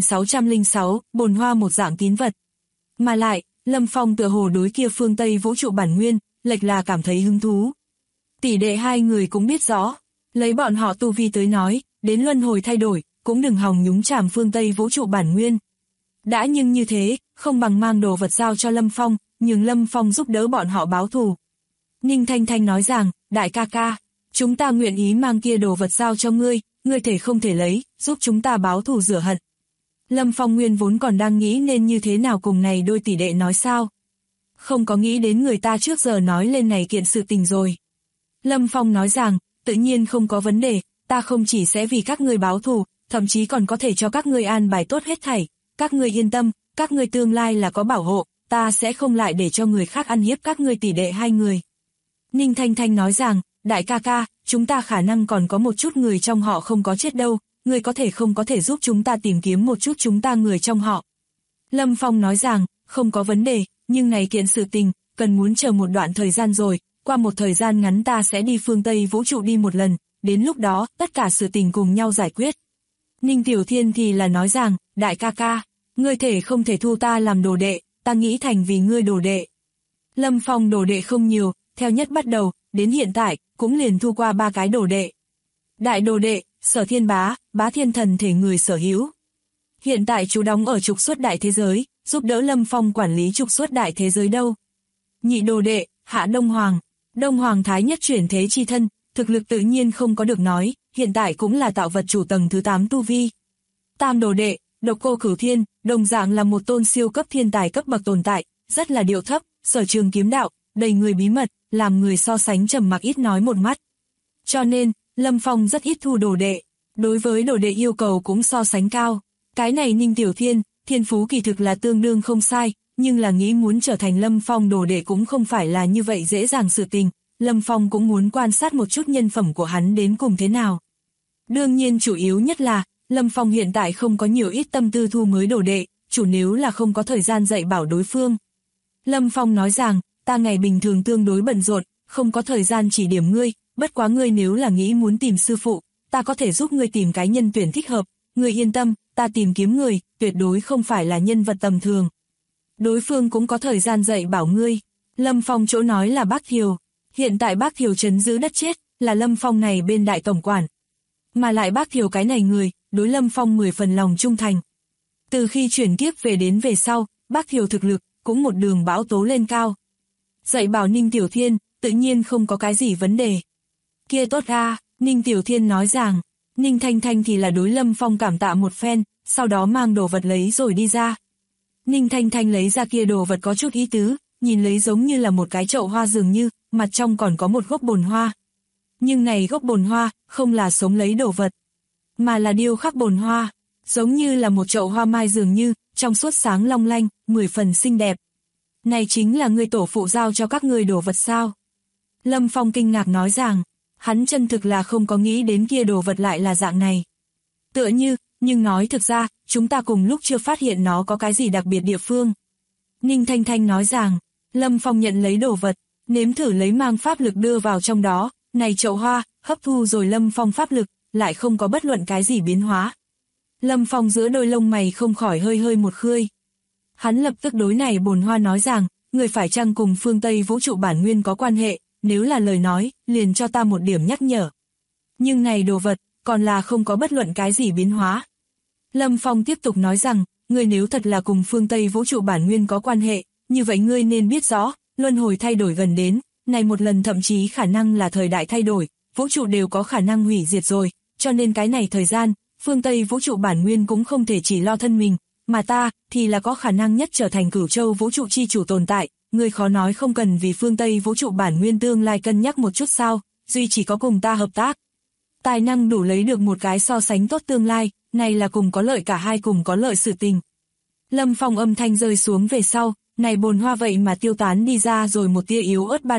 9606, bồn hoa một dạng tín vật. Mà lại, Lâm Phong tựa hồ đối kia phương Tây vũ trụ bản nguyên, lệch là cảm thấy hứng thú. Tỷ đệ hai người cũng biết rõ, lấy bọn họ tu vi tới nói, đến luân hồi thay đổi, cũng đừng hòng nhúng chàm phương Tây vũ trụ bản nguyên. Đã nhưng như thế, không bằng mang đồ vật giao cho Lâm Phong, nhường Lâm Phong giúp đỡ bọn họ báo thù. Ninh Thanh Thanh nói rằng, đại ca ca, chúng ta nguyện ý mang kia đồ vật giao cho ngươi, ngươi thể không thể lấy, giúp chúng ta báo thù rửa hận. Lâm Phong nguyên vốn còn đang nghĩ nên như thế nào cùng này đôi tỷ đệ nói sao. Không có nghĩ đến người ta trước giờ nói lên này kiện sự tình rồi. Lâm Phong nói rằng, tự nhiên không có vấn đề, ta không chỉ sẽ vì các ngươi báo thù, thậm chí còn có thể cho các ngươi an bài tốt hết thảy. Các ngươi yên tâm, các ngươi tương lai là có bảo hộ, ta sẽ không lại để cho người khác ăn hiếp các ngươi tỷ đệ hai người. Ninh Thanh Thanh nói rằng, đại ca ca, chúng ta khả năng còn có một chút người trong họ không có chết đâu, ngươi có thể không có thể giúp chúng ta tìm kiếm một chút chúng ta người trong họ. Lâm Phong nói rằng, không có vấn đề, nhưng này kiện sự tình, cần muốn chờ một đoạn thời gian rồi, qua một thời gian ngắn ta sẽ đi phương Tây vũ trụ đi một lần, đến lúc đó, tất cả sự tình cùng nhau giải quyết. Ninh Tiểu Thiên thì là nói rằng, đại ca ca, ngươi thể không thể thu ta làm đồ đệ, ta nghĩ thành vì ngươi đồ đệ. Lâm Phong đồ đệ không nhiều, theo nhất bắt đầu, đến hiện tại, cũng liền thu qua 3 cái đồ đệ. Đại đồ đệ, Sở Thiên Bá, Bá Thiên Thần thể người sở hữu. Hiện tại chú đóng ở trục xuất đại thế giới, giúp đỡ Lâm Phong quản lý trục xuất đại thế giới đâu. Nhị đồ đệ, Hạ Đông Hoàng, Đông Hoàng Thái nhất chuyển thế chi thân, thực lực tự nhiên không có được nói, hiện tại cũng là tạo vật chủ tầng thứ 8 tu vi. Tam đồ đệ, Độc Cô Cửu Thiên, đồng dạng là một tôn siêu cấp thiên tài cấp bậc tồn tại, rất là điệu thấp, sở trường kiếm đạo, đầy người bí mật, làm người so sánh trầm mặc ít nói một mắt. Cho nên, Lâm Phong rất ít thu đồ đệ, đối với đồ đệ yêu cầu cũng so sánh cao. Cái này Ninh Tiểu Thiên, thiên phú kỳ thực là tương đương không sai, nhưng là nghĩ muốn trở thành Lâm Phong đồ đệ cũng không phải là như vậy dễ dàng sự tình. Lâm Phong cũng muốn quan sát một chút nhân phẩm của hắn đến cùng thế nào. Đương nhiên chủ yếu nhất là, Lâm Phong hiện tại không có nhiều ít tâm tư thu mới đồ đệ, chủ nếu là không có thời gian dạy bảo đối phương. Lâm Phong nói rằng, ta ngày bình thường tương đối bận rộn, không có thời gian chỉ điểm ngươi, bất quá ngươi nếu là nghĩ muốn tìm sư phụ, ta có thể giúp ngươi tìm cái nhân tuyển thích hợp, ngươi yên tâm, ta tìm kiếm người, tuyệt đối không phải là nhân vật tầm thường. Đối phương cũng có thời gian dạy bảo ngươi. Lâm Phong chỗ nói là Bác Thiều. Hiện tại Bác Thiều trấn giữ đất chết, là Lâm Phong này bên đại tổng quản. Mà lại Bác Thiều cái này người, đối Lâm Phong 10 phần lòng trung thành. Từ khi chuyển kiếp về đến về sau, Bác Thiều thực lực, cũng một đường bão tố lên cao. Dạy bảo Ninh Tiểu Thiên, tự nhiên không có cái gì vấn đề. Kia tốt ra, Ninh Tiểu Thiên nói rằng, Ninh Thanh Thanh thì là đối Lâm Phong cảm tạ một phen, sau đó mang đồ vật lấy rồi đi ra. Ninh Thanh Thanh lấy ra kia đồ vật có chút ý tứ, nhìn lấy giống như là một cái chậu hoa dường như, mặt trong còn có một gốc bồn hoa. Nhưng này gốc bồn hoa, không là sống lấy đồ vật, mà là điêu khắc bồn hoa, giống như là một chậu hoa mai dường như, trong suốt sáng long lanh, 10 phần xinh đẹp. Này chính là ngươi tổ phụ giao cho các ngươi đồ vật sao? Lâm Phong kinh ngạc nói rằng, hắn chân thực là không có nghĩ đến kia đồ vật lại là dạng này. Tựa như, nhưng nói thực ra, chúng ta cùng lúc chưa phát hiện nó có cái gì đặc biệt địa phương. Ninh Thanh Thanh nói rằng, Lâm Phong nhận lấy đồ vật, nếm thử lấy mang pháp lực đưa vào trong đó, này chậu hoa, hấp thu rồi Lâm Phong pháp lực, lại không có bất luận cái gì biến hóa. Lâm Phong giữa đôi lông mày không khỏi hơi hơi một khơi. Hắn lập tức đối này bồn hoa nói rằng, người phải chăng cùng phương Tây vũ trụ bản nguyên có quan hệ, nếu là lời nói, liền cho ta một điểm nhắc nhở. Nhưng này đồ vật, còn là không có bất luận cái gì biến hóa. Lâm Phong tiếp tục nói rằng, ngươi nếu thật là cùng phương Tây vũ trụ bản nguyên có quan hệ, như vậy ngươi nên biết rõ, luân hồi thay đổi gần đến, này một lần thậm chí khả năng là thời đại thay đổi, vũ trụ đều có khả năng hủy diệt rồi, cho nên cái này thời gian, phương Tây vũ trụ bản nguyên cũng không thể chỉ lo thân mình, mà ta, thì là có khả năng nhất trở thành Cửu Châu vũ trụ chi chủ tồn tại, ngươi khó nói không cần vì phương Tây vũ trụ bản nguyên tương lai cân nhắc một chút sao, duy chỉ có cùng ta hợp tác. Tài năng đủ lấy được một cái so sánh tốt tương lai, này là cùng có lợi cả hai cùng có lợi sự tình. Lâm Phong âm thanh rơi xuống về sau, này bồn hoa vậy mà tiêu tán đi ra rồi một tia yếu ớt ba động,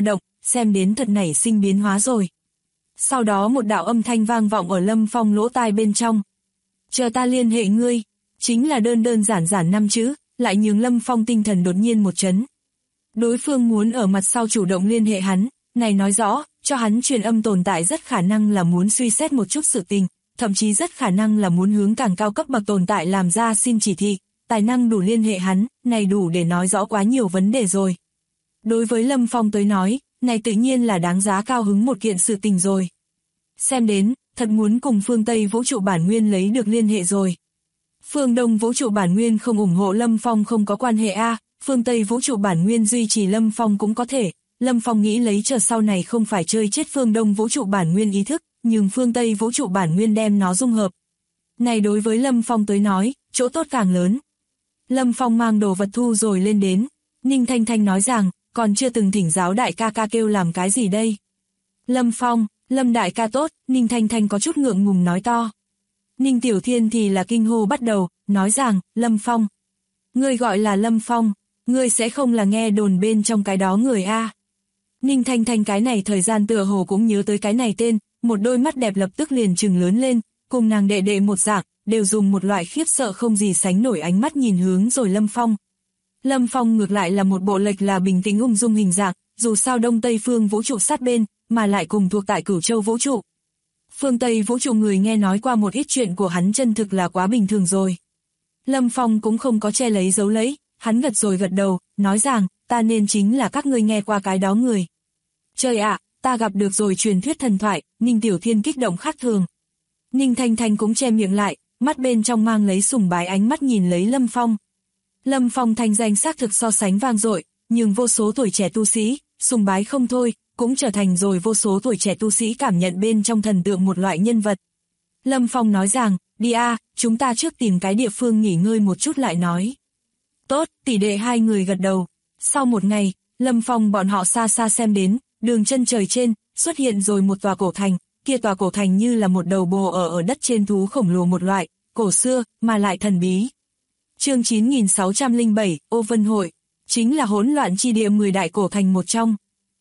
xem đến thật nảy sinh biến hóa rồi. Sau đó một đạo âm thanh vang vọng ở Lâm Phong lỗ tai bên trong. Chờ ta liên hệ ngươi, chính là đơn giản 5 chữ, lại nhường Lâm Phong tinh thần đột nhiên một chấn. Đối phương muốn ở mặt sau chủ động liên hệ hắn, này nói rõ, cho hắn truyền âm tồn tại rất khả năng là muốn suy xét một chút sự tình, thậm chí rất khả năng là muốn hướng càng cao cấp bậc tồn tại làm ra xin chỉ thị, tài năng đủ liên hệ hắn, này đủ để nói rõ quá nhiều vấn đề rồi. Đối với Lâm Phong tới nói, này tự nhiên là đáng giá cao hứng một kiện sự tình rồi. Xem đến, thật muốn cùng phương Tây vũ trụ bản nguyên lấy được liên hệ rồi. Phương Đông vũ trụ bản nguyên không ủng hộ Lâm Phong không có quan hệ a, phương Tây vũ trụ bản nguyên duy trì Lâm Phong cũng có thể. Lâm Phong nghĩ lấy chờ sau này không phải chơi chết phương Đông vũ trụ bản nguyên ý thức, nhưng phương Tây vũ trụ bản nguyên đem nó dung hợp. Này đối với Lâm Phong tới nói, chỗ tốt càng lớn. Lâm Phong mang đồ vật thu rồi lên đến. Ninh Thanh Thanh nói rằng, còn chưa từng thỉnh giáo đại ca ca kêu làm cái gì đây. Lâm Phong, Lâm đại ca tốt, Ninh Thanh Thanh có chút ngượng ngùng nói to. Ninh Tiểu Thiên thì là kinh hô bắt đầu, nói rằng, Lâm Phong. Ngươi gọi là Lâm Phong, ngươi sẽ không là nghe đồn bên trong cái đó người a. Ninh Thanh Thanh cái này thời gian tựa hồ cũng nhớ tới cái này tên, một đôi mắt đẹp lập tức liền trừng lớn lên, cùng nàng đệ đệ một dạng, đều dùng một loại khiếp sợ không gì sánh nổi ánh mắt nhìn hướng rồi Lâm Phong. Lâm Phong ngược lại là một bộ lệch là bình tĩnh ung dung hình dạng, dù sao Đông Tây phương vũ trụ sát bên, mà lại cùng thuộc tại Cửu Châu vũ trụ. Phương Tây vũ trụ người nghe nói qua một ít chuyện của hắn chân thực là quá bình thường rồi. Lâm Phong cũng không có che lấy giấu lấy, hắn gật rồi gật đầu, nói rằng, ta nên chính là các ngươi nghe qua cái đó người. Trời ạ, ta gặp được rồi truyền thuyết thần thoại, Ninh Tiểu Thiên kích động khác thường. Ninh Thanh Thanh cũng che miệng lại, mắt bên trong mang lấy sùng bái ánh mắt nhìn lấy Lâm Phong. Lâm Phong thanh danh xác thực so sánh vang dội, nhưng vô số tuổi trẻ tu sĩ, sùng bái không thôi, cũng trở thành rồi vô số tuổi trẻ tu sĩ cảm nhận bên trong thần tượng một loại nhân vật. Lâm Phong nói rằng, đi a, chúng ta trước tìm cái địa phương nghỉ ngơi một chút lại nói. Tốt, tỷ đệ hai người gật đầu. Sau một ngày, Lâm Phong bọn họ xa xa xem đến, đường chân trời trên, xuất hiện rồi một tòa cổ thành, kia tòa cổ thành như là một đầu bồ ở đất trên thú khổng lồ một loại, cổ xưa, mà lại thần bí. Chương 9607, Ô Vân Hội, chính là hỗn loạn chi địa 10 đại cổ thành một trong.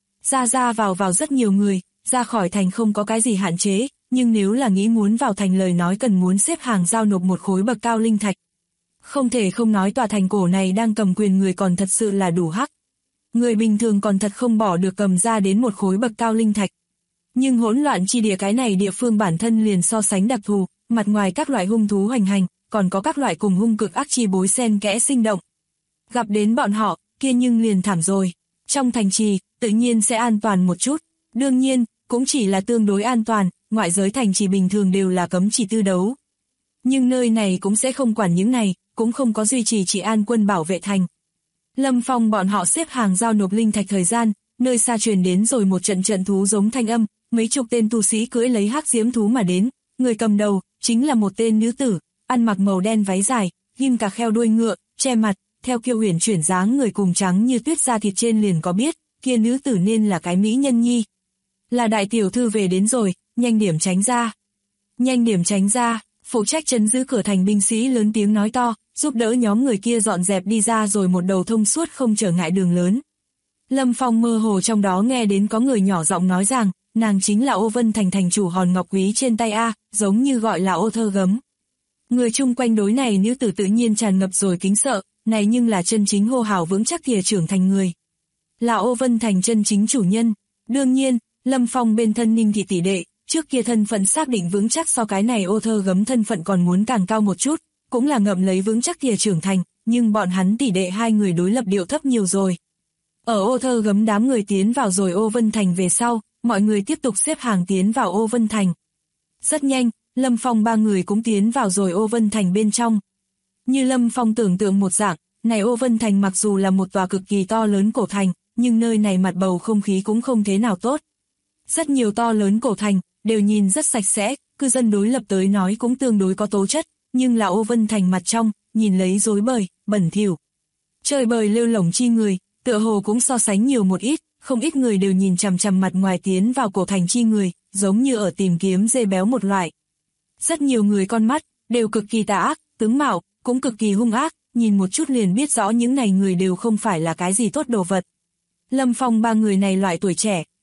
Ra vào rất nhiều người, ra khỏi thành không có cái gì hạn chế, nhưng nếu là nghĩ muốn vào thành lời nói cần muốn xếp hàng giao nộp một khối bậc cao linh thạch. Không thể không nói tòa thành cổ này đang cầm quyền người còn thật sự là đủ hắc. Người bình thường còn thật không bỏ được cầm ra đến một khối bậc cao linh thạch. Nhưng hỗn loạn chi địa cái này địa phương bản thân liền so sánh đặc thù, mặt ngoài các loại hung thú hoành hành, còn có các loại cùng hung cực ác chi bối xen kẽ sinh động. Gặp đến bọn họ, kia nhưng liền thảm rồi. Trong thành trì, tự nhiên sẽ an toàn một chút. Đương nhiên, cũng chỉ là tương đối an toàn, ngoại giới thành trì bình thường đều là cấm chỉ tư đấu. Nhưng nơi này cũng sẽ không quản những này, cũng không có duy trì trị an quân bảo vệ thành. Lâm Phong bọn họ xếp hàng giao nộp linh thạch thời gian, nơi xa truyền đến rồi một trận thú giống thanh âm, mấy chục tên tu sĩ cưỡi lấy hắc diễm thú mà đến, người cầm đầu, chính là một tên nữ tử, ăn mặc màu đen váy dài, ghim cả kheo đuôi ngựa, che mặt, theo kiêu huyền chuyển dáng người cùng trắng như tuyết da thịt trên liền có biết, kia nữ tử nên là cái mỹ nhân nhi. Là đại tiểu thư về đến rồi, nhanh điểm tránh ra. Nhanh điểm tránh ra, phụ trách trấn giữ cửa thành binh sĩ lớn tiếng nói to, giúp đỡ nhóm người kia dọn dẹp đi ra rồi một đầu thông suốt không trở ngại đường lớn. Lâm Phong mơ hồ trong đó nghe đến có người nhỏ giọng nói rằng, nàng chính là Ô Vân Thành thành chủ hòn ngọc quý trên tay a, giống như gọi là Ô Thơ Gấm. Người chung quanh đối này nữ tử tự nhiên tràn ngập rồi kính sợ, này nhưng là chân chính hô hào vững chắc thìa trưởng thành người. Là Ô Vân Thành chân chính chủ nhân. Đương nhiên, Lâm Phong bên thân Ninh thị tỷ đệ, trước kia thân phận xác định vững chắc so cái này Ô Thơ Gấm thân phận còn muốn càng cao một chút, cũng là ngậm lấy vững chắc thìa trưởng thành, nhưng bọn hắn tỷ đệ hai người đối lập điệu thấp nhiều rồi. Ở Ô Thơ Gấm đám người tiến vào rồi Ô Vân Thành về sau, mọi người tiếp tục xếp hàng tiến vào Ô Vân Thành. Rất nhanh, Lâm Phong ba người cũng tiến vào rồi Ô Vân Thành bên trong. Như Lâm Phong tưởng tượng một dạng, này Ô Vân Thành mặc dù là một tòa cực kỳ to lớn cổ thành, nhưng nơi này mặt bầu không khí cũng không thế nào tốt. Rất nhiều to lớn cổ thành, đều nhìn rất sạch sẽ, cư dân đối lập tới nói cũng tương đối có tố chất, nhưng là Ô Vân Thành mặt trong, nhìn lấy rối bời, bẩn thỉu. Trời bời lêu lổng chi người, tựa hồ cũng so sánh nhiều một ít, không ít người đều nhìn chằm chằm mặt ngoài tiến vào cổ thành chi người, giống như ở tìm kiếm dê béo một loại. Rất nhiều người con mắt, đều cực kỳ tà ác, tướng mạo, cũng cực kỳ hung ác, nhìn một chút liền biết rõ những này người đều không phải là cái gì tốt đồ vật. Lâm Phong ba người này loại tuổi trẻ,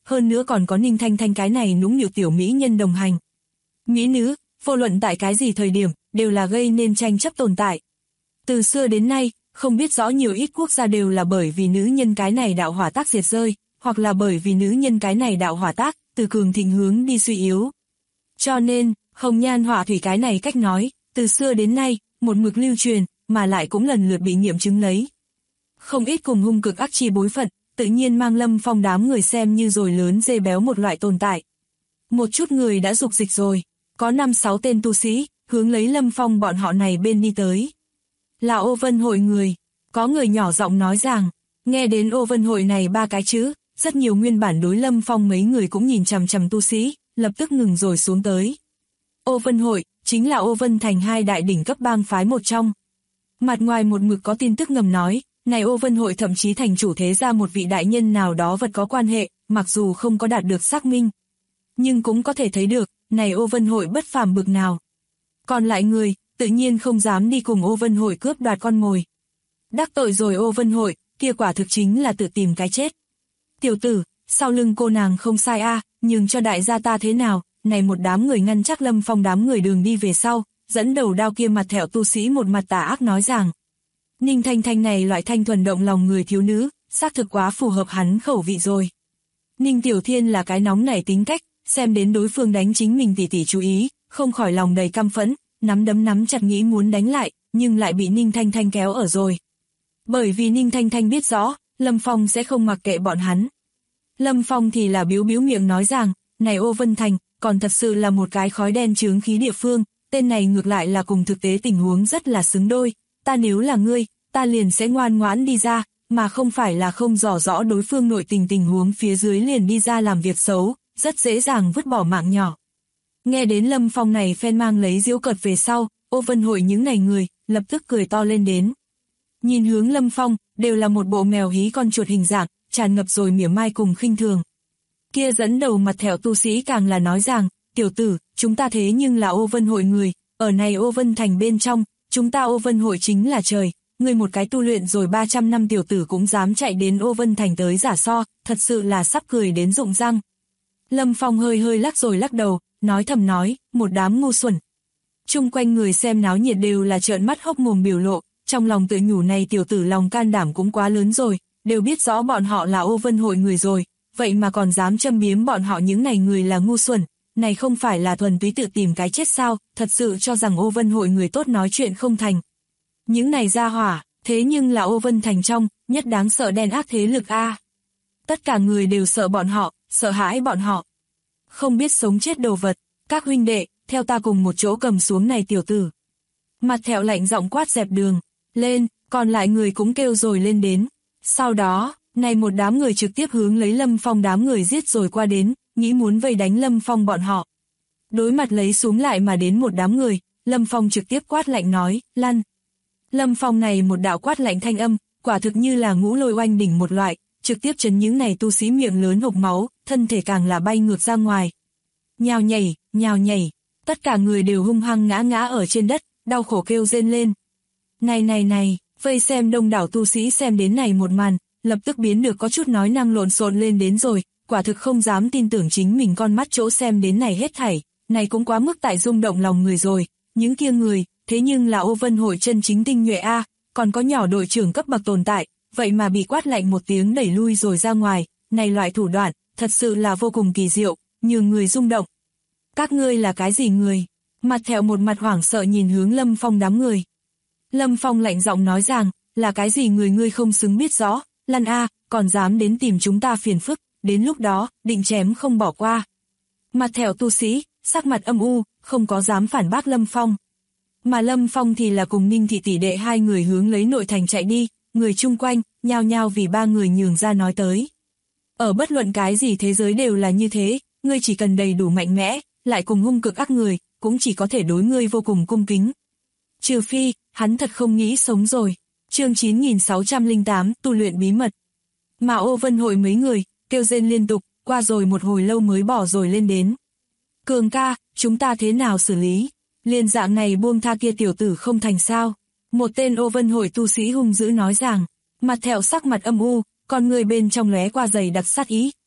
hơn nữa còn có Ninh Thanh Thanh cái này nũng nịu tiểu mỹ nhân đồng hành. Mỹ nữ, vô luận tại cái gì thời điểm, đều là gây nên tranh chấp tồn tại. Từ xưa đến nay, không biết rõ nhiều ít quốc gia đều là bởi vì nữ nhân cái này đạo hỏa tác diệt rơi, hoặc là bởi vì nữ nhân cái này đạo hỏa tác, từ cường thịnh hướng đi suy yếu. Cho nên, hồng nhan họa thủy cái này cách nói, từ xưa đến nay, một mực lưu truyền, mà lại cũng lần lượt bị nghiệm chứng lấy. Không ít cùng hung cực ác chi bối phận, tự nhiên mang Lâm Phong đám người xem như rồi lớn dê béo một loại tồn tại. Một chút người đã dục dịch rồi, có 5-6 tên tu sĩ, hướng lấy Lâm Phong bọn họ này bên đi tới. Là Ô Vân hội người, có người nhỏ giọng nói rằng, nghe đến Ô Vân hội này 3 cái chữ, rất nhiều nguyên bản đối Lâm Phong mấy người cũng nhìn chằm chằm tu sĩ, lập tức ngừng rồi xuống tới. Ô Vân hội, chính là Ô Vân thành 2 đại đỉnh cấp bang phái một trong. Mặt ngoài một mực có tin tức ngầm nói, này Ô Vân hội thậm chí thành chủ thế ra một vị đại nhân nào đó vật có quan hệ, mặc dù không có đạt được xác minh. Nhưng cũng có thể thấy được, này Ô Vân hội bất phàm bực nào. Còn lại người, tự nhiên không dám đi cùng Ô Vân hội cướp đoạt con mồi. Đắc tội rồi Ô Vân hội, kia quả thực chính là tự tìm cái chết. Tiểu tử, sau lưng cô nàng không sai a, nhưng cho đại gia ta thế nào, này một đám người ngăn chắc Lâm Phong đám người đường đi về sau, dẫn đầu đao kia mặt thẹo tu sĩ một mặt tà ác nói rằng. Ninh Thanh Thanh này loại thanh thuần động lòng người thiếu nữ, xác thực quá phù hợp hắn khẩu vị rồi. Ninh Tiểu Thiên là cái nóng nảy tính cách, xem đến đối phương đánh chính mình tỉ tỉ chú ý, không khỏi lòng đầy căm phẫn, nắm đấm nắm chặt nghĩ muốn đánh lại, nhưng lại bị Ninh Thanh Thanh kéo ở rồi. Bởi vì Ninh Thanh Thanh biết rõ, Lâm Phong sẽ không mặc kệ bọn hắn. Lâm Phong thì là biếu biếu miệng nói rằng, này Ô Vân Thành, còn thật sự là một cái khói đen chướng khí địa phương, tên này ngược lại là cùng thực tế tình huống rất là xứng đôi, ta nếu là ngươi, ta liền sẽ ngoan ngoãn đi ra, mà không phải là không rõ rõ đối phương nội tình huống phía dưới liền đi ra làm việc xấu, rất dễ dàng vứt bỏ mạng nhỏ. Nghe đến Lâm Phong này phen mang lấy giễu cợt về sau, Ô Vân hội những này người, lập tức cười to lên đến. Nhìn hướng Lâm Phong, đều là một bộ mèo hí con chuột hình dạng, tràn ngập rồi mỉa mai cùng khinh thường. Kia dẫn đầu mặt thẹo tu sĩ càng là nói rằng, tiểu tử, chúng ta thế nhưng là Ô Vân hội người, ở này Ô Vân thành bên trong, chúng ta Ô Vân hội chính là trời, ngươi một cái tu luyện rồi 300 năm tiểu tử cũng dám chạy đến Ô Vân thành tới giả so, thật sự là sắp cười đến rụng răng. Lâm Phong hơi hơi lắc rồi lắc đầu, nói thầm nói, một đám ngu xuẩn. Chung quanh người xem náo nhiệt đều là trợn mắt hốc mồm biểu lộ, trong lòng tự nhủ này tiểu tử lòng can đảm cũng quá lớn rồi, đều biết rõ bọn họ là Ô Vân hội người rồi, vậy mà còn dám châm biếm bọn họ những này người là ngu xuẩn, này không phải là thuần túy tự tìm cái chết sao, thật sự cho rằng Ô Vân hội người tốt nói chuyện không thành. Những này ra hỏa, thế nhưng là Ô Vân thành trong, nhất đáng sợ đen ác thế lực a. Tất cả người đều sợ bọn họ, sợ hãi bọn họ. Không biết sống chết đồ vật, các huynh đệ, theo ta cùng một chỗ cầm xuống này tiểu tử. Mặt thẹo lạnh giọng quát dẹp đường, lên, còn lại người cũng kêu rồi lên đến. Sau đó, này một đám người trực tiếp hướng lấy Lâm Phong đám người giết rồi qua đến, nghĩ muốn vây đánh Lâm Phong bọn họ. Đối mặt lấy xuống lại mà đến một đám người, Lâm Phong trực tiếp quát lạnh nói, lăn. Lâm Phong này một đạo quát lạnh thanh âm, quả thực như là ngũ lôi oanh đỉnh một loại, trực tiếp chấn những này tu sĩ miệng lớn hộc máu, thân thể càng là bay ngược ra ngoài. Nhào nhảy, tất cả người đều hung hăng ngã ngã ở trên đất, đau khổ kêu rên lên. Này, vây xem đông đảo tu sĩ xem đến này một màn, lập tức biến được có chút nói năng lộn xộn lên đến rồi, quả thực không dám tin tưởng chính mình con mắt chỗ xem đến này hết thảy, này cũng quá mức tại rung động lòng người rồi, những kia người, thế nhưng là Ô Vân hội chân chính tinh nhuệ a, còn có nhỏ đội trưởng cấp bậc tồn tại, vậy mà bị quát lạnh một tiếng đẩy lui rồi ra ngoài, này loại thủ đoạn, thật sự là vô cùng kỳ diệu, nhường người rung động. Các ngươi là cái gì người? Mặt thẹo một mặt hoảng sợ nhìn hướng Lâm Phong đám người. Lâm Phong lạnh giọng nói rằng, là cái gì người ngươi không xứng biết rõ, lăn a, còn dám đến tìm chúng ta phiền phức, đến lúc đó, định chém không bỏ qua. Mặt thẹo tu sĩ, sắc mặt âm u, không có dám phản bác Lâm Phong. Mà Lâm Phong thì là cùng Ninh thị tỷ đệ hai người hướng lấy nội thành chạy đi, người chung quanh, nhao nhao vì ba người nhường ra nói tới. Ở bất luận cái gì thế giới đều là như thế, ngươi chỉ cần đầy đủ mạnh mẽ, lại cùng hung cực ác người, cũng chỉ có thể đối ngươi vô cùng cung kính. Trừ phi, hắn thật không nghĩ sống rồi. Chương 9608, tu luyện bí mật. Mà Ô Vân hội mấy người, kêu rên liên tục, qua rồi một hồi lâu mới bỏ rồi lên đến. Cường ca, chúng ta thế nào xử lý? Liên dạng này buông tha kia tiểu tử không thành sao? Một tên Ô Vân hội tu sĩ hung dữ nói rằng, mặt thẹo sắc mặt âm u, con người bên trong lóe qua dày đặc sát ý,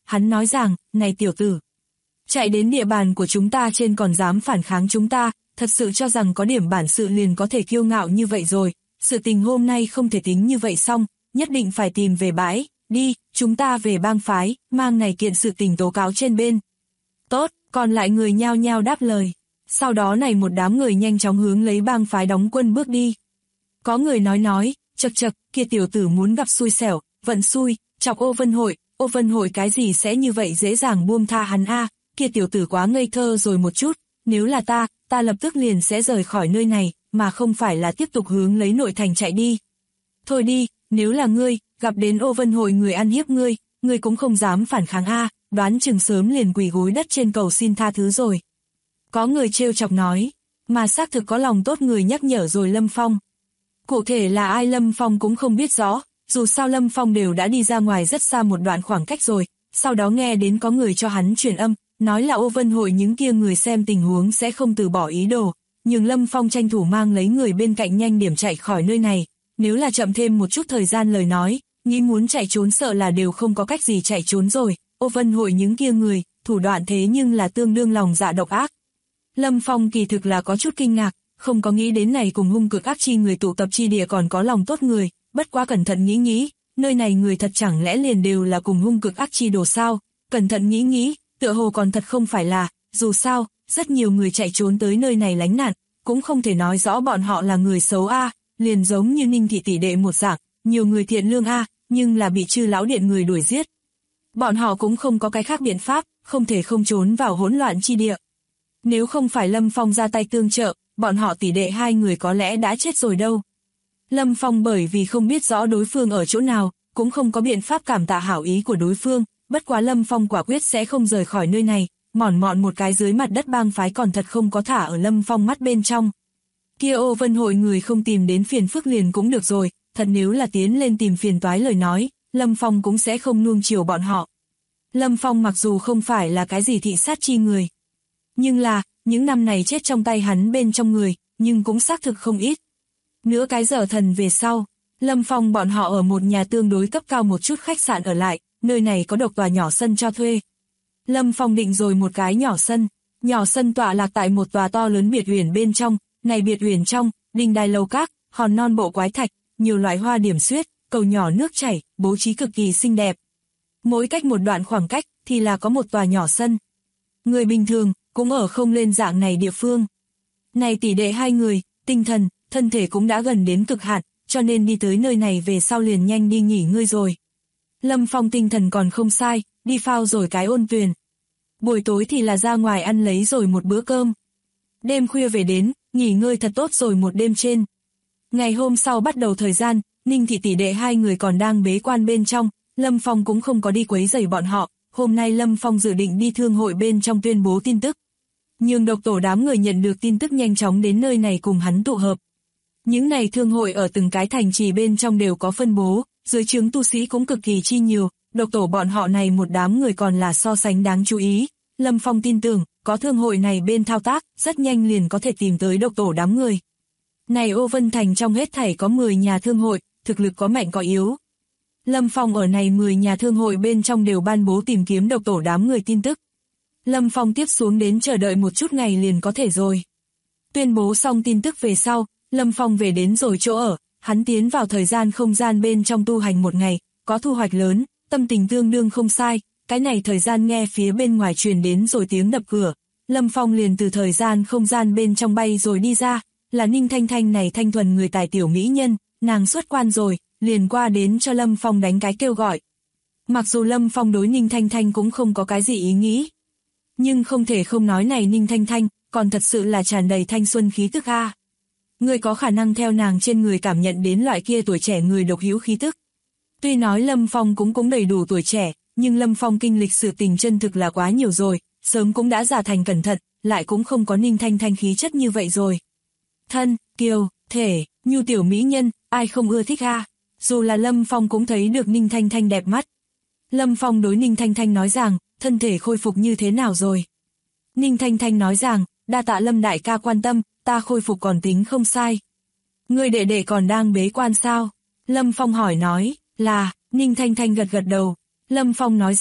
hắn nói rằng, này tiểu tử, chạy đến địa bàn của chúng ta trên còn dám phản kháng chúng ta, thật sự cho rằng có điểm bản sự liền có thể kiêu ngạo như vậy rồi, sự tình hôm nay không thể tính như vậy xong, nhất định phải tìm về bãi, đi, chúng ta về bang phái, mang này kiện sự tình tố cáo trên bên. Tốt, còn lại người nhao nhao đáp lời. Sau đó này một đám người nhanh chóng hướng lấy bang phái đóng quân bước đi. Có người nói, chậc chậc, kia tiểu tử muốn gặp xui xẻo, vận xui, chọc Ô Vân Hội cái gì sẽ như vậy dễ dàng buông tha hắn a, kia tiểu tử quá ngây thơ rồi một chút, nếu là ta lập tức liền sẽ rời khỏi nơi này, mà không phải là tiếp tục hướng lấy nội thành chạy đi. Thôi đi, nếu là ngươi, gặp đến Ô Vân Hội người ăn hiếp ngươi cũng không dám phản kháng a, đoán chừng sớm liền quỳ gối đất trên cầu xin tha thứ rồi. Có người trêu chọc nói, mà xác thực có lòng tốt người nhắc nhở rồi Lâm Phong. Cụ thể là ai Lâm Phong cũng không biết rõ, dù sao Lâm Phong đều đã đi ra ngoài rất xa một đoạn khoảng cách rồi, sau đó nghe đến có người cho hắn truyền âm, nói là Ô Vân Hội những kia người xem tình huống sẽ không từ bỏ ý đồ, nhưng Lâm Phong tranh thủ mang lấy người bên cạnh nhanh điểm chạy khỏi nơi này, nếu là chậm thêm một chút thời gian lời nói, nghĩ muốn chạy trốn sợ là đều không có cách gì chạy trốn rồi, Ô Vân Hội những kia người, thủ đoạn thế nhưng là tương đương lòng dạ độc ác. Lâm Phong kỳ thực là có chút kinh ngạc, không có nghĩ đến này cùng hung cực ác chi người tụ tập chi địa còn có lòng tốt người, bất quá cẩn thận nghĩ, nơi này người thật chẳng lẽ liền đều là cùng hung cực ác chi đồ sao, cẩn thận nghĩ, tựa hồ còn thật không phải là, dù sao, rất nhiều người chạy trốn tới nơi này lánh nạn, cũng không thể nói rõ bọn họ là người xấu a, liền giống như Ninh thị tỷ đệ một dạng, nhiều người thiện lương a, nhưng là bị Chư lão điện người đuổi giết. Bọn họ cũng không có cái khác biện pháp, không thể không trốn vào hỗn loạn chi địa. Nếu không phải Lâm Phong ra tay tương trợ, bọn họ tỷ đệ hai người có lẽ đã chết rồi đâu. Lâm Phong bởi vì không biết rõ đối phương ở chỗ nào, cũng không có biện pháp cảm tạ hảo ý của đối phương, bất quá Lâm Phong quả quyết sẽ không rời khỏi nơi này, mòn mọn một cái dưới mặt đất bang phái còn thật không có thả ở Lâm Phong mắt bên trong. Kia Ô Vân Hội người không tìm đến phiền phức liền cũng được rồi, thật nếu là tiến lên tìm phiền toái lời nói, Lâm Phong cũng sẽ không nuông chiều bọn họ. Lâm Phong mặc dù không phải là cái gì thị sát chi người, nhưng là, những năm này chết trong tay hắn bên trong người, nhưng cũng xác thực không ít. Nửa cái giờ thần về sau, Lâm Phong bọn họ ở một nhà tương đối cấp cao một chút khách sạn ở lại, nơi này có độc tòa nhỏ sân cho thuê. Lâm Phong định rồi một cái nhỏ sân tọa lạc tại một tòa to lớn biệt uyển bên trong, này biệt uyển trong, đình đài lầu các, hòn non bộ quái thạch, nhiều loại hoa điểm xuyết, cầu nhỏ nước chảy, bố trí cực kỳ xinh đẹp. Mỗi cách một đoạn khoảng cách thì là có một tòa nhỏ sân. Người bình thường cũng ở không lên dạng này địa phương. Này tỷ đệ hai người, tinh thần, thân thể cũng đã gần đến cực hạn, cho nên đi tới nơi này về sau liền nhanh đi nghỉ ngơi rồi. Lâm Phong tinh thần còn không sai, đi phao rồi cái ôn tuyền. Buổi tối thì là ra ngoài ăn lấy rồi một bữa cơm. Đêm khuya về đến, nghỉ ngơi thật tốt rồi một đêm trên. Ngày hôm sau bắt đầu thời gian, Ninh thị tỷ đệ hai người còn đang bế quan bên trong, Lâm Phong cũng không có đi quấy rầy bọn họ, hôm nay Lâm Phong dự định đi thương hội bên trong tuyên bố tin tức. Nhưng độc tổ đám người nhận được tin tức nhanh chóng đến nơi này cùng hắn tụ hợp. Những này thương hội ở từng cái thành trì bên trong đều có phân bố, dưới trướng tu sĩ cũng cực kỳ chi nhiều, độc tổ bọn họ này một đám người còn là so sánh đáng chú ý. Lâm Phong tin tưởng, có thương hội này bên thao tác, rất nhanh liền có thể tìm tới độc tổ đám người. Này Ô Vân Thành trong hết thảy có 10 nhà thương hội, thực lực có mạnh có yếu. Lâm Phong ở này 10 nhà thương hội bên trong đều ban bố tìm kiếm độc tổ đám người tin tức. Lâm Phong tiếp xuống đến chờ đợi một chút ngày liền có thể rồi. Tuyên bố xong tin tức về sau, Lâm Phong về đến rồi chỗ ở, hắn tiến vào thời gian không gian bên trong tu hành một ngày, có thu hoạch lớn, tâm tình tương đương không sai, cái này thời gian nghe phía bên ngoài truyền đến rồi tiếng đập cửa. Lâm Phong liền từ thời gian không gian bên trong bay rồi đi ra, là Ninh Thanh Thanh này thanh thuần người tài tiểu mỹ nhân, nàng xuất quan rồi, liền qua đến cho Lâm Phong đánh cái kêu gọi. Mặc dù Lâm Phong đối Ninh Thanh Thanh cũng không có cái gì ý nghĩ, nhưng không thể không nói này Ninh Thanh Thanh, còn thật sự là tràn đầy thanh xuân khí tức a. Người có khả năng theo nàng trên người cảm nhận đến loại kia tuổi trẻ người độc hữu khí tức. Tuy nói Lâm Phong cũng đầy đủ tuổi trẻ, nhưng Lâm Phong kinh lịch sự tình chân thực là quá nhiều rồi, sớm cũng đã già thành cẩn thận, lại cũng không có Ninh Thanh Thanh khí chất như vậy rồi. Thân, kiều, thể, nhu tiểu mỹ nhân, ai không ưa thích a? Dù là Lâm Phong cũng thấy được Ninh Thanh Thanh đẹp mắt. Lâm Phong đối Ninh Thanh Thanh nói rằng, thân thể khôi phục như thế nào rồi? Ninh Thanh Thanh nói rằng, đa tạ Lâm đại ca quan tâm, ta khôi phục còn tính không sai. Người đệ đệ còn đang bế quan sao? Lâm Phong hỏi nói, là, Ninh Thanh Thanh gật gật đầu. Lâm Phong nói rằng,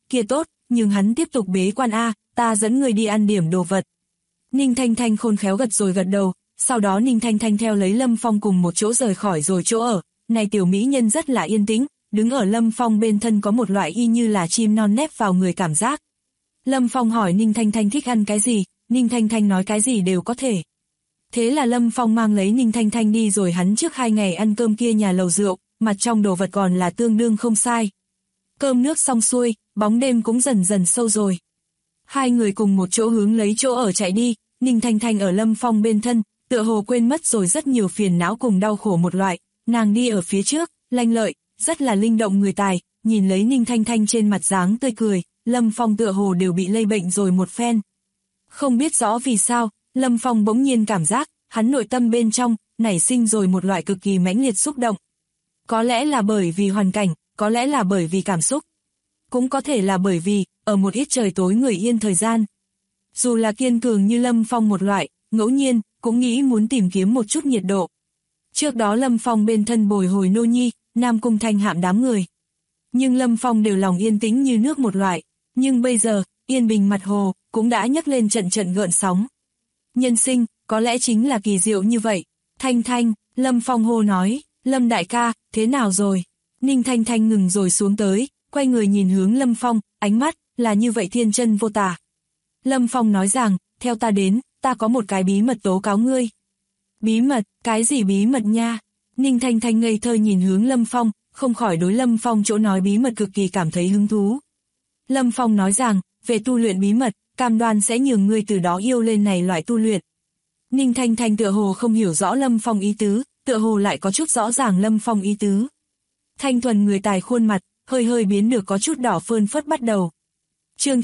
kia tốt, nhưng hắn tiếp tục bế quan a, ta dẫn người đi ăn điểm đồ vật. Ninh Thanh Thanh khôn khéo gật rồi gật đầu, sau đó Ninh Thanh Thanh theo lấy Lâm Phong cùng một chỗ rời khỏi rồi chỗ ở, này tiểu mỹ nhân rất là yên tĩnh, đứng ở Lâm Phong bên thân có một loại y như là chim non nép vào người cảm giác. Lâm Phong hỏi Ninh Thanh Thanh thích ăn cái gì, Ninh Thanh Thanh nói cái gì đều có thể. Thế là Lâm Phong mang lấy Ninh Thanh Thanh đi rồi hắn trước 2 ngày ăn cơm kia nhà lầu rượu, mặt trong đồ vật còn là tương đương không sai. Cơm nước xong xuôi, bóng đêm cũng dần dần sâu rồi. Hai người cùng một chỗ hướng lấy chỗ ở chạy đi, Ninh Thanh Thanh ở Lâm Phong bên thân, tựa hồ quên mất rồi rất nhiều phiền não cùng đau khổ một loại, nàng đi ở phía trước, lanh lợi, rất là linh động người tài, nhìn lấy Ninh Thanh Thanh trên mặt dáng tươi cười, Lâm Phong tựa hồ đều bị lây bệnh rồi một phen. Không biết rõ vì sao, Lâm Phong bỗng nhiên cảm giác, hắn nội tâm bên trong, nảy sinh rồi một loại cực kỳ mãnh liệt xúc động. Có lẽ là bởi vì hoàn cảnh, có lẽ là bởi vì cảm xúc. Cũng có thể là bởi vì, ở một ít trời tối người yên thời gian. Dù là kiên cường như Lâm Phong một loại, ngẫu nhiên, cũng nghĩ muốn tìm kiếm một chút nhiệt độ. Trước đó Lâm Phong bên thân bồi hồi nô nhi, Nam Cung Thanh hạm đám người. Nhưng Lâm Phong đều lòng yên tĩnh như nước một loại. Nhưng bây giờ, yên bình mặt hồ, cũng đã nhấc lên trận trận gợn sóng. Nhân sinh, có lẽ chính là kỳ diệu như vậy. Thanh Thanh, Lâm Phong hô nói, Lâm đại ca, thế nào rồi? Ninh Thanh Thanh ngừng rồi xuống tới, quay người nhìn hướng Lâm Phong, ánh mắt, là như vậy thiên chân vô tả. Lâm Phong nói rằng, theo ta đến, ta có một cái bí mật tố cáo ngươi. Bí mật, cái gì bí mật nha? Ninh Thanh Thanh ngây thơ nhìn hướng Lâm Phong, không khỏi đối Lâm Phong chỗ nói bí mật cực kỳ cảm thấy hứng thú. Lâm Phong nói rằng, về tu luyện bí mật, cam đoan sẽ nhường ngươi từ đó yêu lên này loại tu luyện. Ninh Thanh Thanh tựa hồ không hiểu rõ Lâm Phong ý tứ, tựa hồ lại có chút rõ ràng Lâm Phong ý tứ. Thanh thuần người tài khuôn mặt, hơi hơi biến được có chút đỏ phơn phất bắt đầu. Chương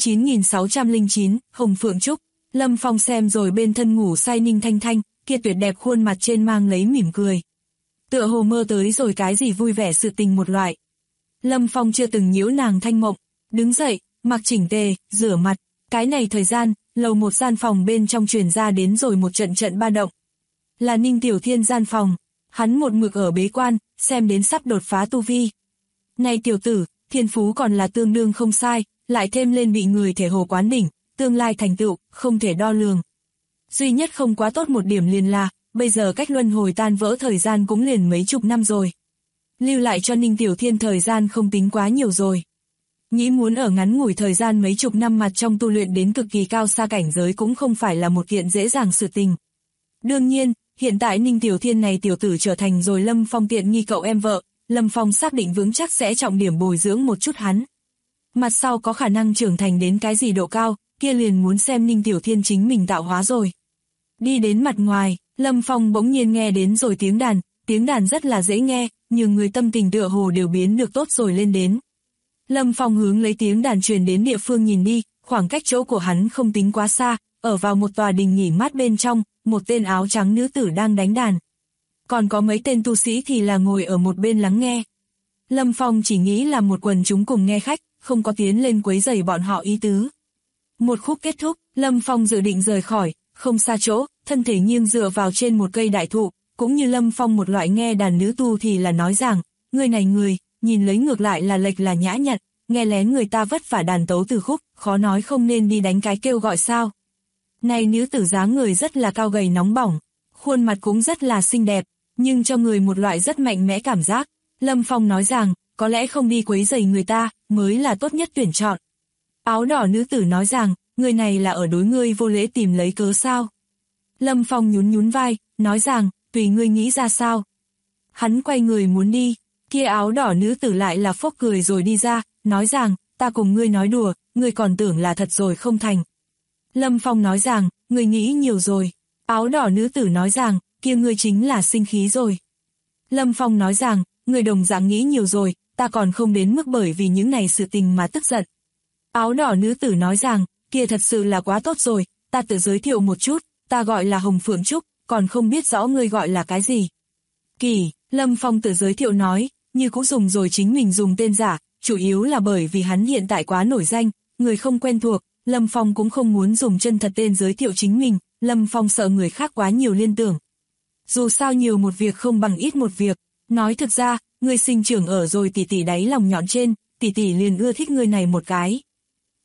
9609, Hồng Phượng Trúc. Lâm Phong xem rồi bên thân ngủ say Ninh Thanh Thanh, kia tuyệt đẹp khuôn mặt trên mang lấy mỉm cười. Tựa hồ mơ tới rồi cái gì vui vẻ sự tình một loại. Lâm Phong chưa từng nhiễu nàng thanh mộng, đứng dậy, mặc chỉnh tề, rửa mặt. Cái này thời gian, lầu một gian phòng bên trong truyền ra đến rồi một trận trận ba động. Là Ninh Tiểu Thiên gian phòng, hắn một mực ở bế quan, xem đến sắp đột phá tu vi. Này tiểu tử, thiên phú còn là tương đương không sai, lại thêm lên bị người thể hồ quán đỉnh, tương lai thành tựu, không thể đo lường. Duy nhất không quá tốt một điểm liền là, bây giờ cách luân hồi tan vỡ thời gian cũng liền mấy chục năm rồi. Lưu lại cho Ninh Tiểu Thiên thời gian không tính quá nhiều rồi. Nghĩ muốn ở ngắn ngủi thời gian mấy chục năm mặt trong tu luyện đến cực kỳ cao xa cảnh giới cũng không phải là một kiện dễ dàng sự tình. Đương nhiên, hiện tại Ninh Tiểu Thiên này tiểu tử trở thành rồi Lâm Phong tiện nghi cậu em vợ, Lâm Phong xác định vững chắc sẽ trọng điểm bồi dưỡng một chút hắn. Mặt sau có khả năng trưởng thành đến cái gì độ cao, kia liền muốn xem Ninh Tiểu Thiên chính mình tạo hóa rồi. Đi đến mặt ngoài, Lâm Phong bỗng nhiên nghe đến rồi tiếng đàn rất là dễ nghe, nhưng người tâm tình tựa hồ đều biến được tốt rồi lên đến. Lâm Phong hướng lấy tiếng đàn truyền đến địa phương nhìn đi, khoảng cách chỗ của hắn không tính quá xa, ở vào một tòa đình nghỉ mát bên trong, một tên áo trắng nữ tử đang đánh đàn. Còn có mấy tên tu sĩ thì là ngồi ở một bên lắng nghe. Lâm Phong chỉ nghĩ là một quần chúng cùng nghe khách, không có tiến lên quấy rầy bọn họ ý tứ. Một khúc kết thúc, Lâm Phong dự định rời khỏi, không xa chỗ, thân thể nghiêng dựa vào trên một cây đại thụ, cũng như Lâm Phong một loại nghe đàn nữ tu thì là nói rằng, người này người, nhìn lấy ngược lại là lệch là nhã nhặn, nghe lén người ta vất vả đàn tấu từ khúc, khó nói không nên đi đánh cái kêu gọi sao. Này nữ tử dáng người rất là cao gầy nóng bỏng, khuôn mặt cũng rất là xinh đẹp, nhưng cho người một loại rất mạnh mẽ cảm giác. Lâm Phong nói rằng, có lẽ không đi quấy rầy người ta, mới là tốt nhất tuyển chọn. Áo đỏ nữ tử nói rằng, người này là ở đối ngươi vô lễ tìm lấy cớ sao. Lâm Phong nhún nhún vai, nói rằng, tùy ngươi nghĩ ra sao. Hắn quay người muốn đi, kia áo đỏ nữ tử lại là phốc cười rồi đi ra, nói rằng, ta cùng ngươi nói đùa, ngươi còn tưởng là thật rồi không thành. Lâm Phong nói rằng, ngươi nghĩ nhiều rồi. Áo đỏ nữ tử nói rằng, kia ngươi chính là sinh khí rồi. Lâm Phong nói rằng, ngươi đồng dạng nghĩ nhiều rồi, ta còn không đến mức bởi vì những này sự tình mà tức giận. Áo đỏ nữ tử nói rằng, kia thật sự là quá tốt rồi, ta tự giới thiệu một chút, ta gọi là Hồng Phượng Trúc, còn không biết rõ ngươi gọi là cái gì. Kỳ, Lâm Phong tự giới thiệu nói, như cũng dùng rồi chính mình dùng tên giả, chủ yếu là bởi vì hắn hiện tại quá nổi danh, người không quen thuộc, Lâm Phong cũng không muốn dùng chân thật tên giới thiệu chính mình, Lâm Phong sợ người khác quá nhiều liên tưởng. Dù sao nhiều một việc không bằng ít một việc, nói thực ra, ngươi sinh trưởng ở rồi tỷ tỷ đáy lòng nhọn trên, tỷ tỷ liền ưa thích ngươi này một cái,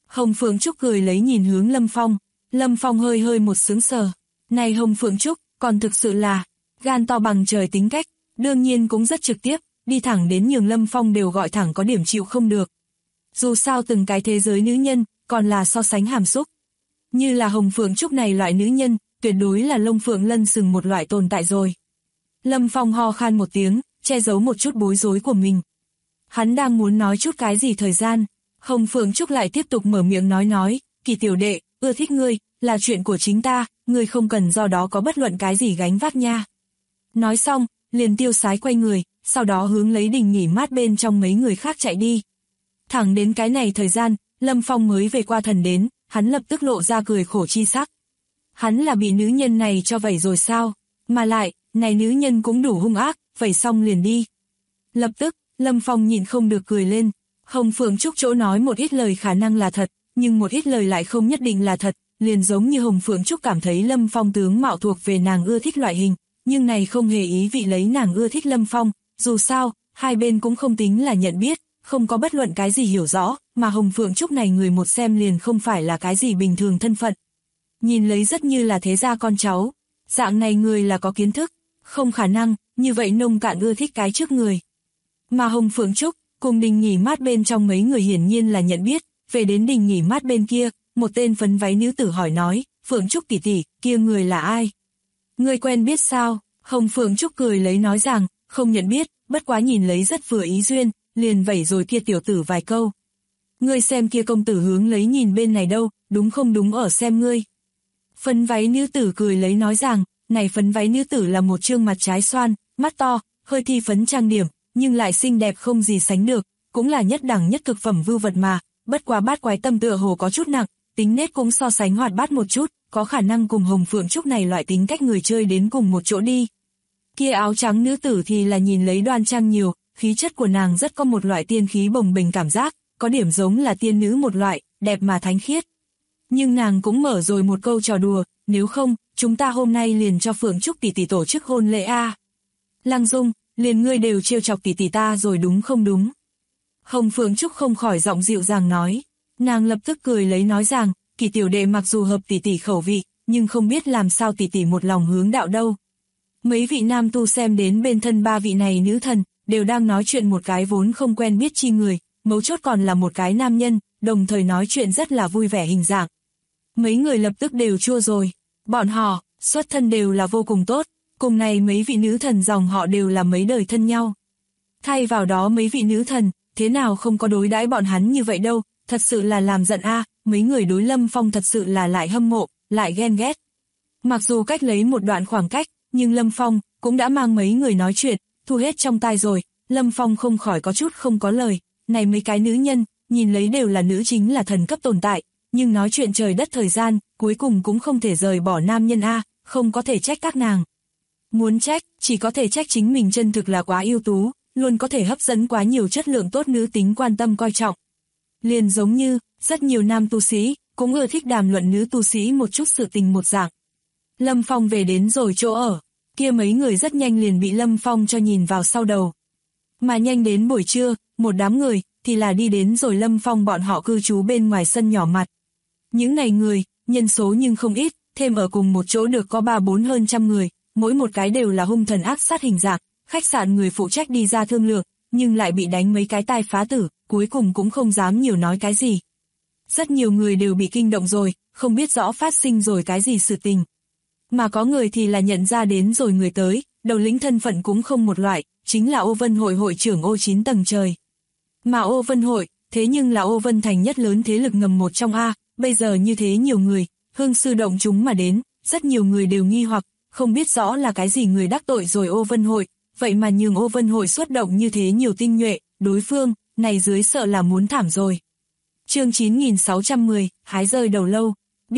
Hồng Phượng Trúc cười lấy nhìn hướng Lâm Phong. Lâm Phong hơi hơi một sững sờ. Này Hồng Phượng Trúc, còn thực sự là gan to bằng trời tính cách, đương nhiên cũng rất trực tiếp, đi thẳng đến nhường Lâm Phong đều gọi thẳng có điểm chịu không được. Dù sao từng cái thế giới nữ nhân, còn là so sánh hàm xúc. Như là Hồng Phượng Trúc này loại nữ nhân, tuyệt đối là lông phượng lân sừng một loại tồn tại rồi. Lâm Phong ho khan một tiếng, che giấu một chút bối rối của mình. Hắn đang muốn nói chút cái gì thời gian, Hồng Phượng Trúc lại tiếp tục mở miệng nói, Kỳ tiểu đệ, ưa thích ngươi, là chuyện của chính ta, ngươi không cần do đó có bất luận cái gì gánh vác nha. Nói xong, liền tiêu sái quay người, sau đó hướng lấy đình nghỉ mát bên trong mấy người khác chạy đi. Thẳng đến cái này thời gian, Lâm Phong mới về qua thần đến, hắn lập tức lộ ra cười khổ chi sắc. Hắn là bị nữ nhân này cho vẩy rồi sao? Mà lại, này nữ nhân cũng đủ hung ác, vẩy xong liền đi. Lập tức, Lâm Phong nhịn không được cười lên. Hồng Phượng Trúc chỗ nói một ít lời khả năng là thật, nhưng một ít lời lại không nhất định là thật, liền giống như Hồng Phượng Trúc cảm thấy Lâm Phong tướng mạo thuộc về nàng ưa thích loại hình, nhưng này không hề ý vị lấy nàng ưa thích Lâm Phong, dù sao, hai bên cũng không tính là nhận biết, không có bất luận cái gì hiểu rõ, mà Hồng Phượng Trúc này người một xem liền không phải là cái gì bình thường thân phận. Nhìn lấy rất như là thế gia con cháu, dạng này người là có kiến thức, không khả năng, như vậy nông cạn ưa thích cái trước người. Mà Hồng Phượng Trúc, cùng đình nghỉ mát bên trong mấy người hiển nhiên là nhận biết, về đến đình nghỉ mát bên kia, một tên phấn váy nữ tử hỏi nói, Phượng Trúc tỷ tỷ, kia người là ai? Ngươi quen biết sao? Hồng Phượng Trúc cười lấy nói rằng, không nhận biết, bất quá nhìn lấy rất vừa ý duyên, liền vẩy rồi kia tiểu tử vài câu. Ngươi xem kia công tử hướng lấy nhìn bên này đâu, đúng không đúng ở xem ngươi. Phấn váy nữ tử cười lấy nói rằng, này phấn váy nữ tử là một trương mặt trái xoan, mắt to, hơi thi phấn trang điểm, nhưng lại xinh đẹp không gì sánh được, cũng là nhất đẳng nhất cực phẩm vưu vật mà, bất quá bát quái tâm tựa hồ có chút nặng, tính nết cũng so sánh hoạt bát một chút, có khả năng cùng Hồng Phượng Trúc này loại tính cách người chơi đến cùng một chỗ đi. Kia áo trắng nữ tử thì là nhìn lấy đoan trang nhiều, khí chất của nàng rất có một loại tiên khí bồng bềnh cảm giác, có điểm giống là tiên nữ một loại, đẹp mà thánh khiết. Nhưng nàng cũng mở rồi một câu trò đùa, nếu không, chúng ta hôm nay liền cho Phượng Trúc tỷ tỷ tổ chức hôn lễ a. Lăng Dung, liền ngươi đều trêu chọc tỷ tỷ ta rồi đúng không đúng? Hồng Phượng Trúc không khỏi giọng dịu dàng nói, nàng lập tức cười lấy nói rằng, Kỳ tiểu đệ mặc dù hợp tỷ tỷ khẩu vị, nhưng không biết làm sao tỷ tỷ một lòng hướng đạo đâu. Mấy vị nam tu xem đến bên thân ba vị này nữ thần, đều đang nói chuyện một cái vốn không quen biết chi người, mấu chốt còn là một cái nam nhân, đồng thời nói chuyện rất là vui vẻ hình dạng. Mấy người lập tức đều chua rồi, bọn họ, xuất thân đều là vô cùng tốt, cùng này mấy vị nữ thần dòng họ đều là mấy đời thân nhau. Thay vào đó mấy vị nữ thần, thế nào không có đối đãi bọn hắn như vậy đâu, thật sự là làm giận a. Mấy người đối Lâm Phong thật sự là lại hâm mộ, lại ghen ghét. Mặc dù cách lấy một đoạn khoảng cách, nhưng Lâm Phong cũng đã mang mấy người nói chuyện, thu hết trong tai rồi, Lâm Phong không khỏi có chút không có lời, này mấy cái nữ nhân, nhìn lấy đều là nữ chính là thần cấp tồn tại, nhưng nói chuyện trời đất thời gian, cuối cùng cũng không thể rời bỏ nam nhân a, không có thể trách các nàng. Muốn trách, chỉ có thể trách chính mình chân thực là quá ưu tú, luôn có thể hấp dẫn quá nhiều chất lượng tốt nữ tính quan tâm coi trọng. Liền giống như, rất nhiều nam tu sĩ, cũng ưa thích đàm luận nữ tu sĩ một chút sự tình một dạng. Lâm Phong về đến rồi chỗ ở, kia mấy người rất nhanh liền bị Lâm Phong cho nhìn vào sau đầu. Mà nhanh đến buổi trưa, một đám người, thì là đi đến rồi Lâm Phong bọn họ cư trú bên ngoài sân nhỏ mặt. Những này người, nhân số nhưng không ít, thêm ở cùng một chỗ được có 3-4 hơn trăm người, mỗi một cái đều là hung thần ác sát hình dạng, khách sạn người phụ trách đi ra thương lượng, nhưng lại bị đánh mấy cái tai phá tử, cuối cùng cũng không dám nhiều nói cái gì. Rất nhiều người đều bị kinh động rồi, không biết rõ phát sinh rồi cái gì sự tình. Mà có người thì là nhận ra đến rồi người tới, đầu lĩnh thân phận cũng không một loại, chính là Ô Vân Hội hội trưởng Ô 9 tầng trời. Mà Ô Vân Hội, thế nhưng là Ô Vân thành nhất lớn thế lực ngầm một trong A, bây giờ như thế nhiều người, hương sư động chúng mà đến, rất nhiều người đều nghi hoặc, không biết rõ là cái gì người đắc tội rồi Ô Vân Hội, vậy mà nhường Ô Vân Hội xuất động như thế nhiều tinh nhuệ, đối phương, này dưới sợ là muốn thảm rồi. Chương 9610, hái rơi đầu lâu.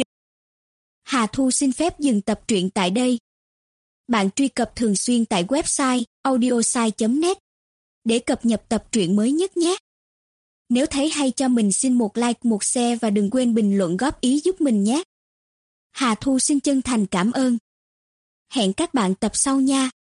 Hà Thu xin phép dừng tập truyện tại đây. Bạn truy cập thường xuyên tại website audiosai.net để cập nhật tập truyện mới nhất nhé. Nếu thấy hay cho mình xin một like, một share và đừng quên bình luận góp ý giúp mình nhé. Hà Thu xin chân thành cảm ơn. Hẹn các bạn tập sau nha.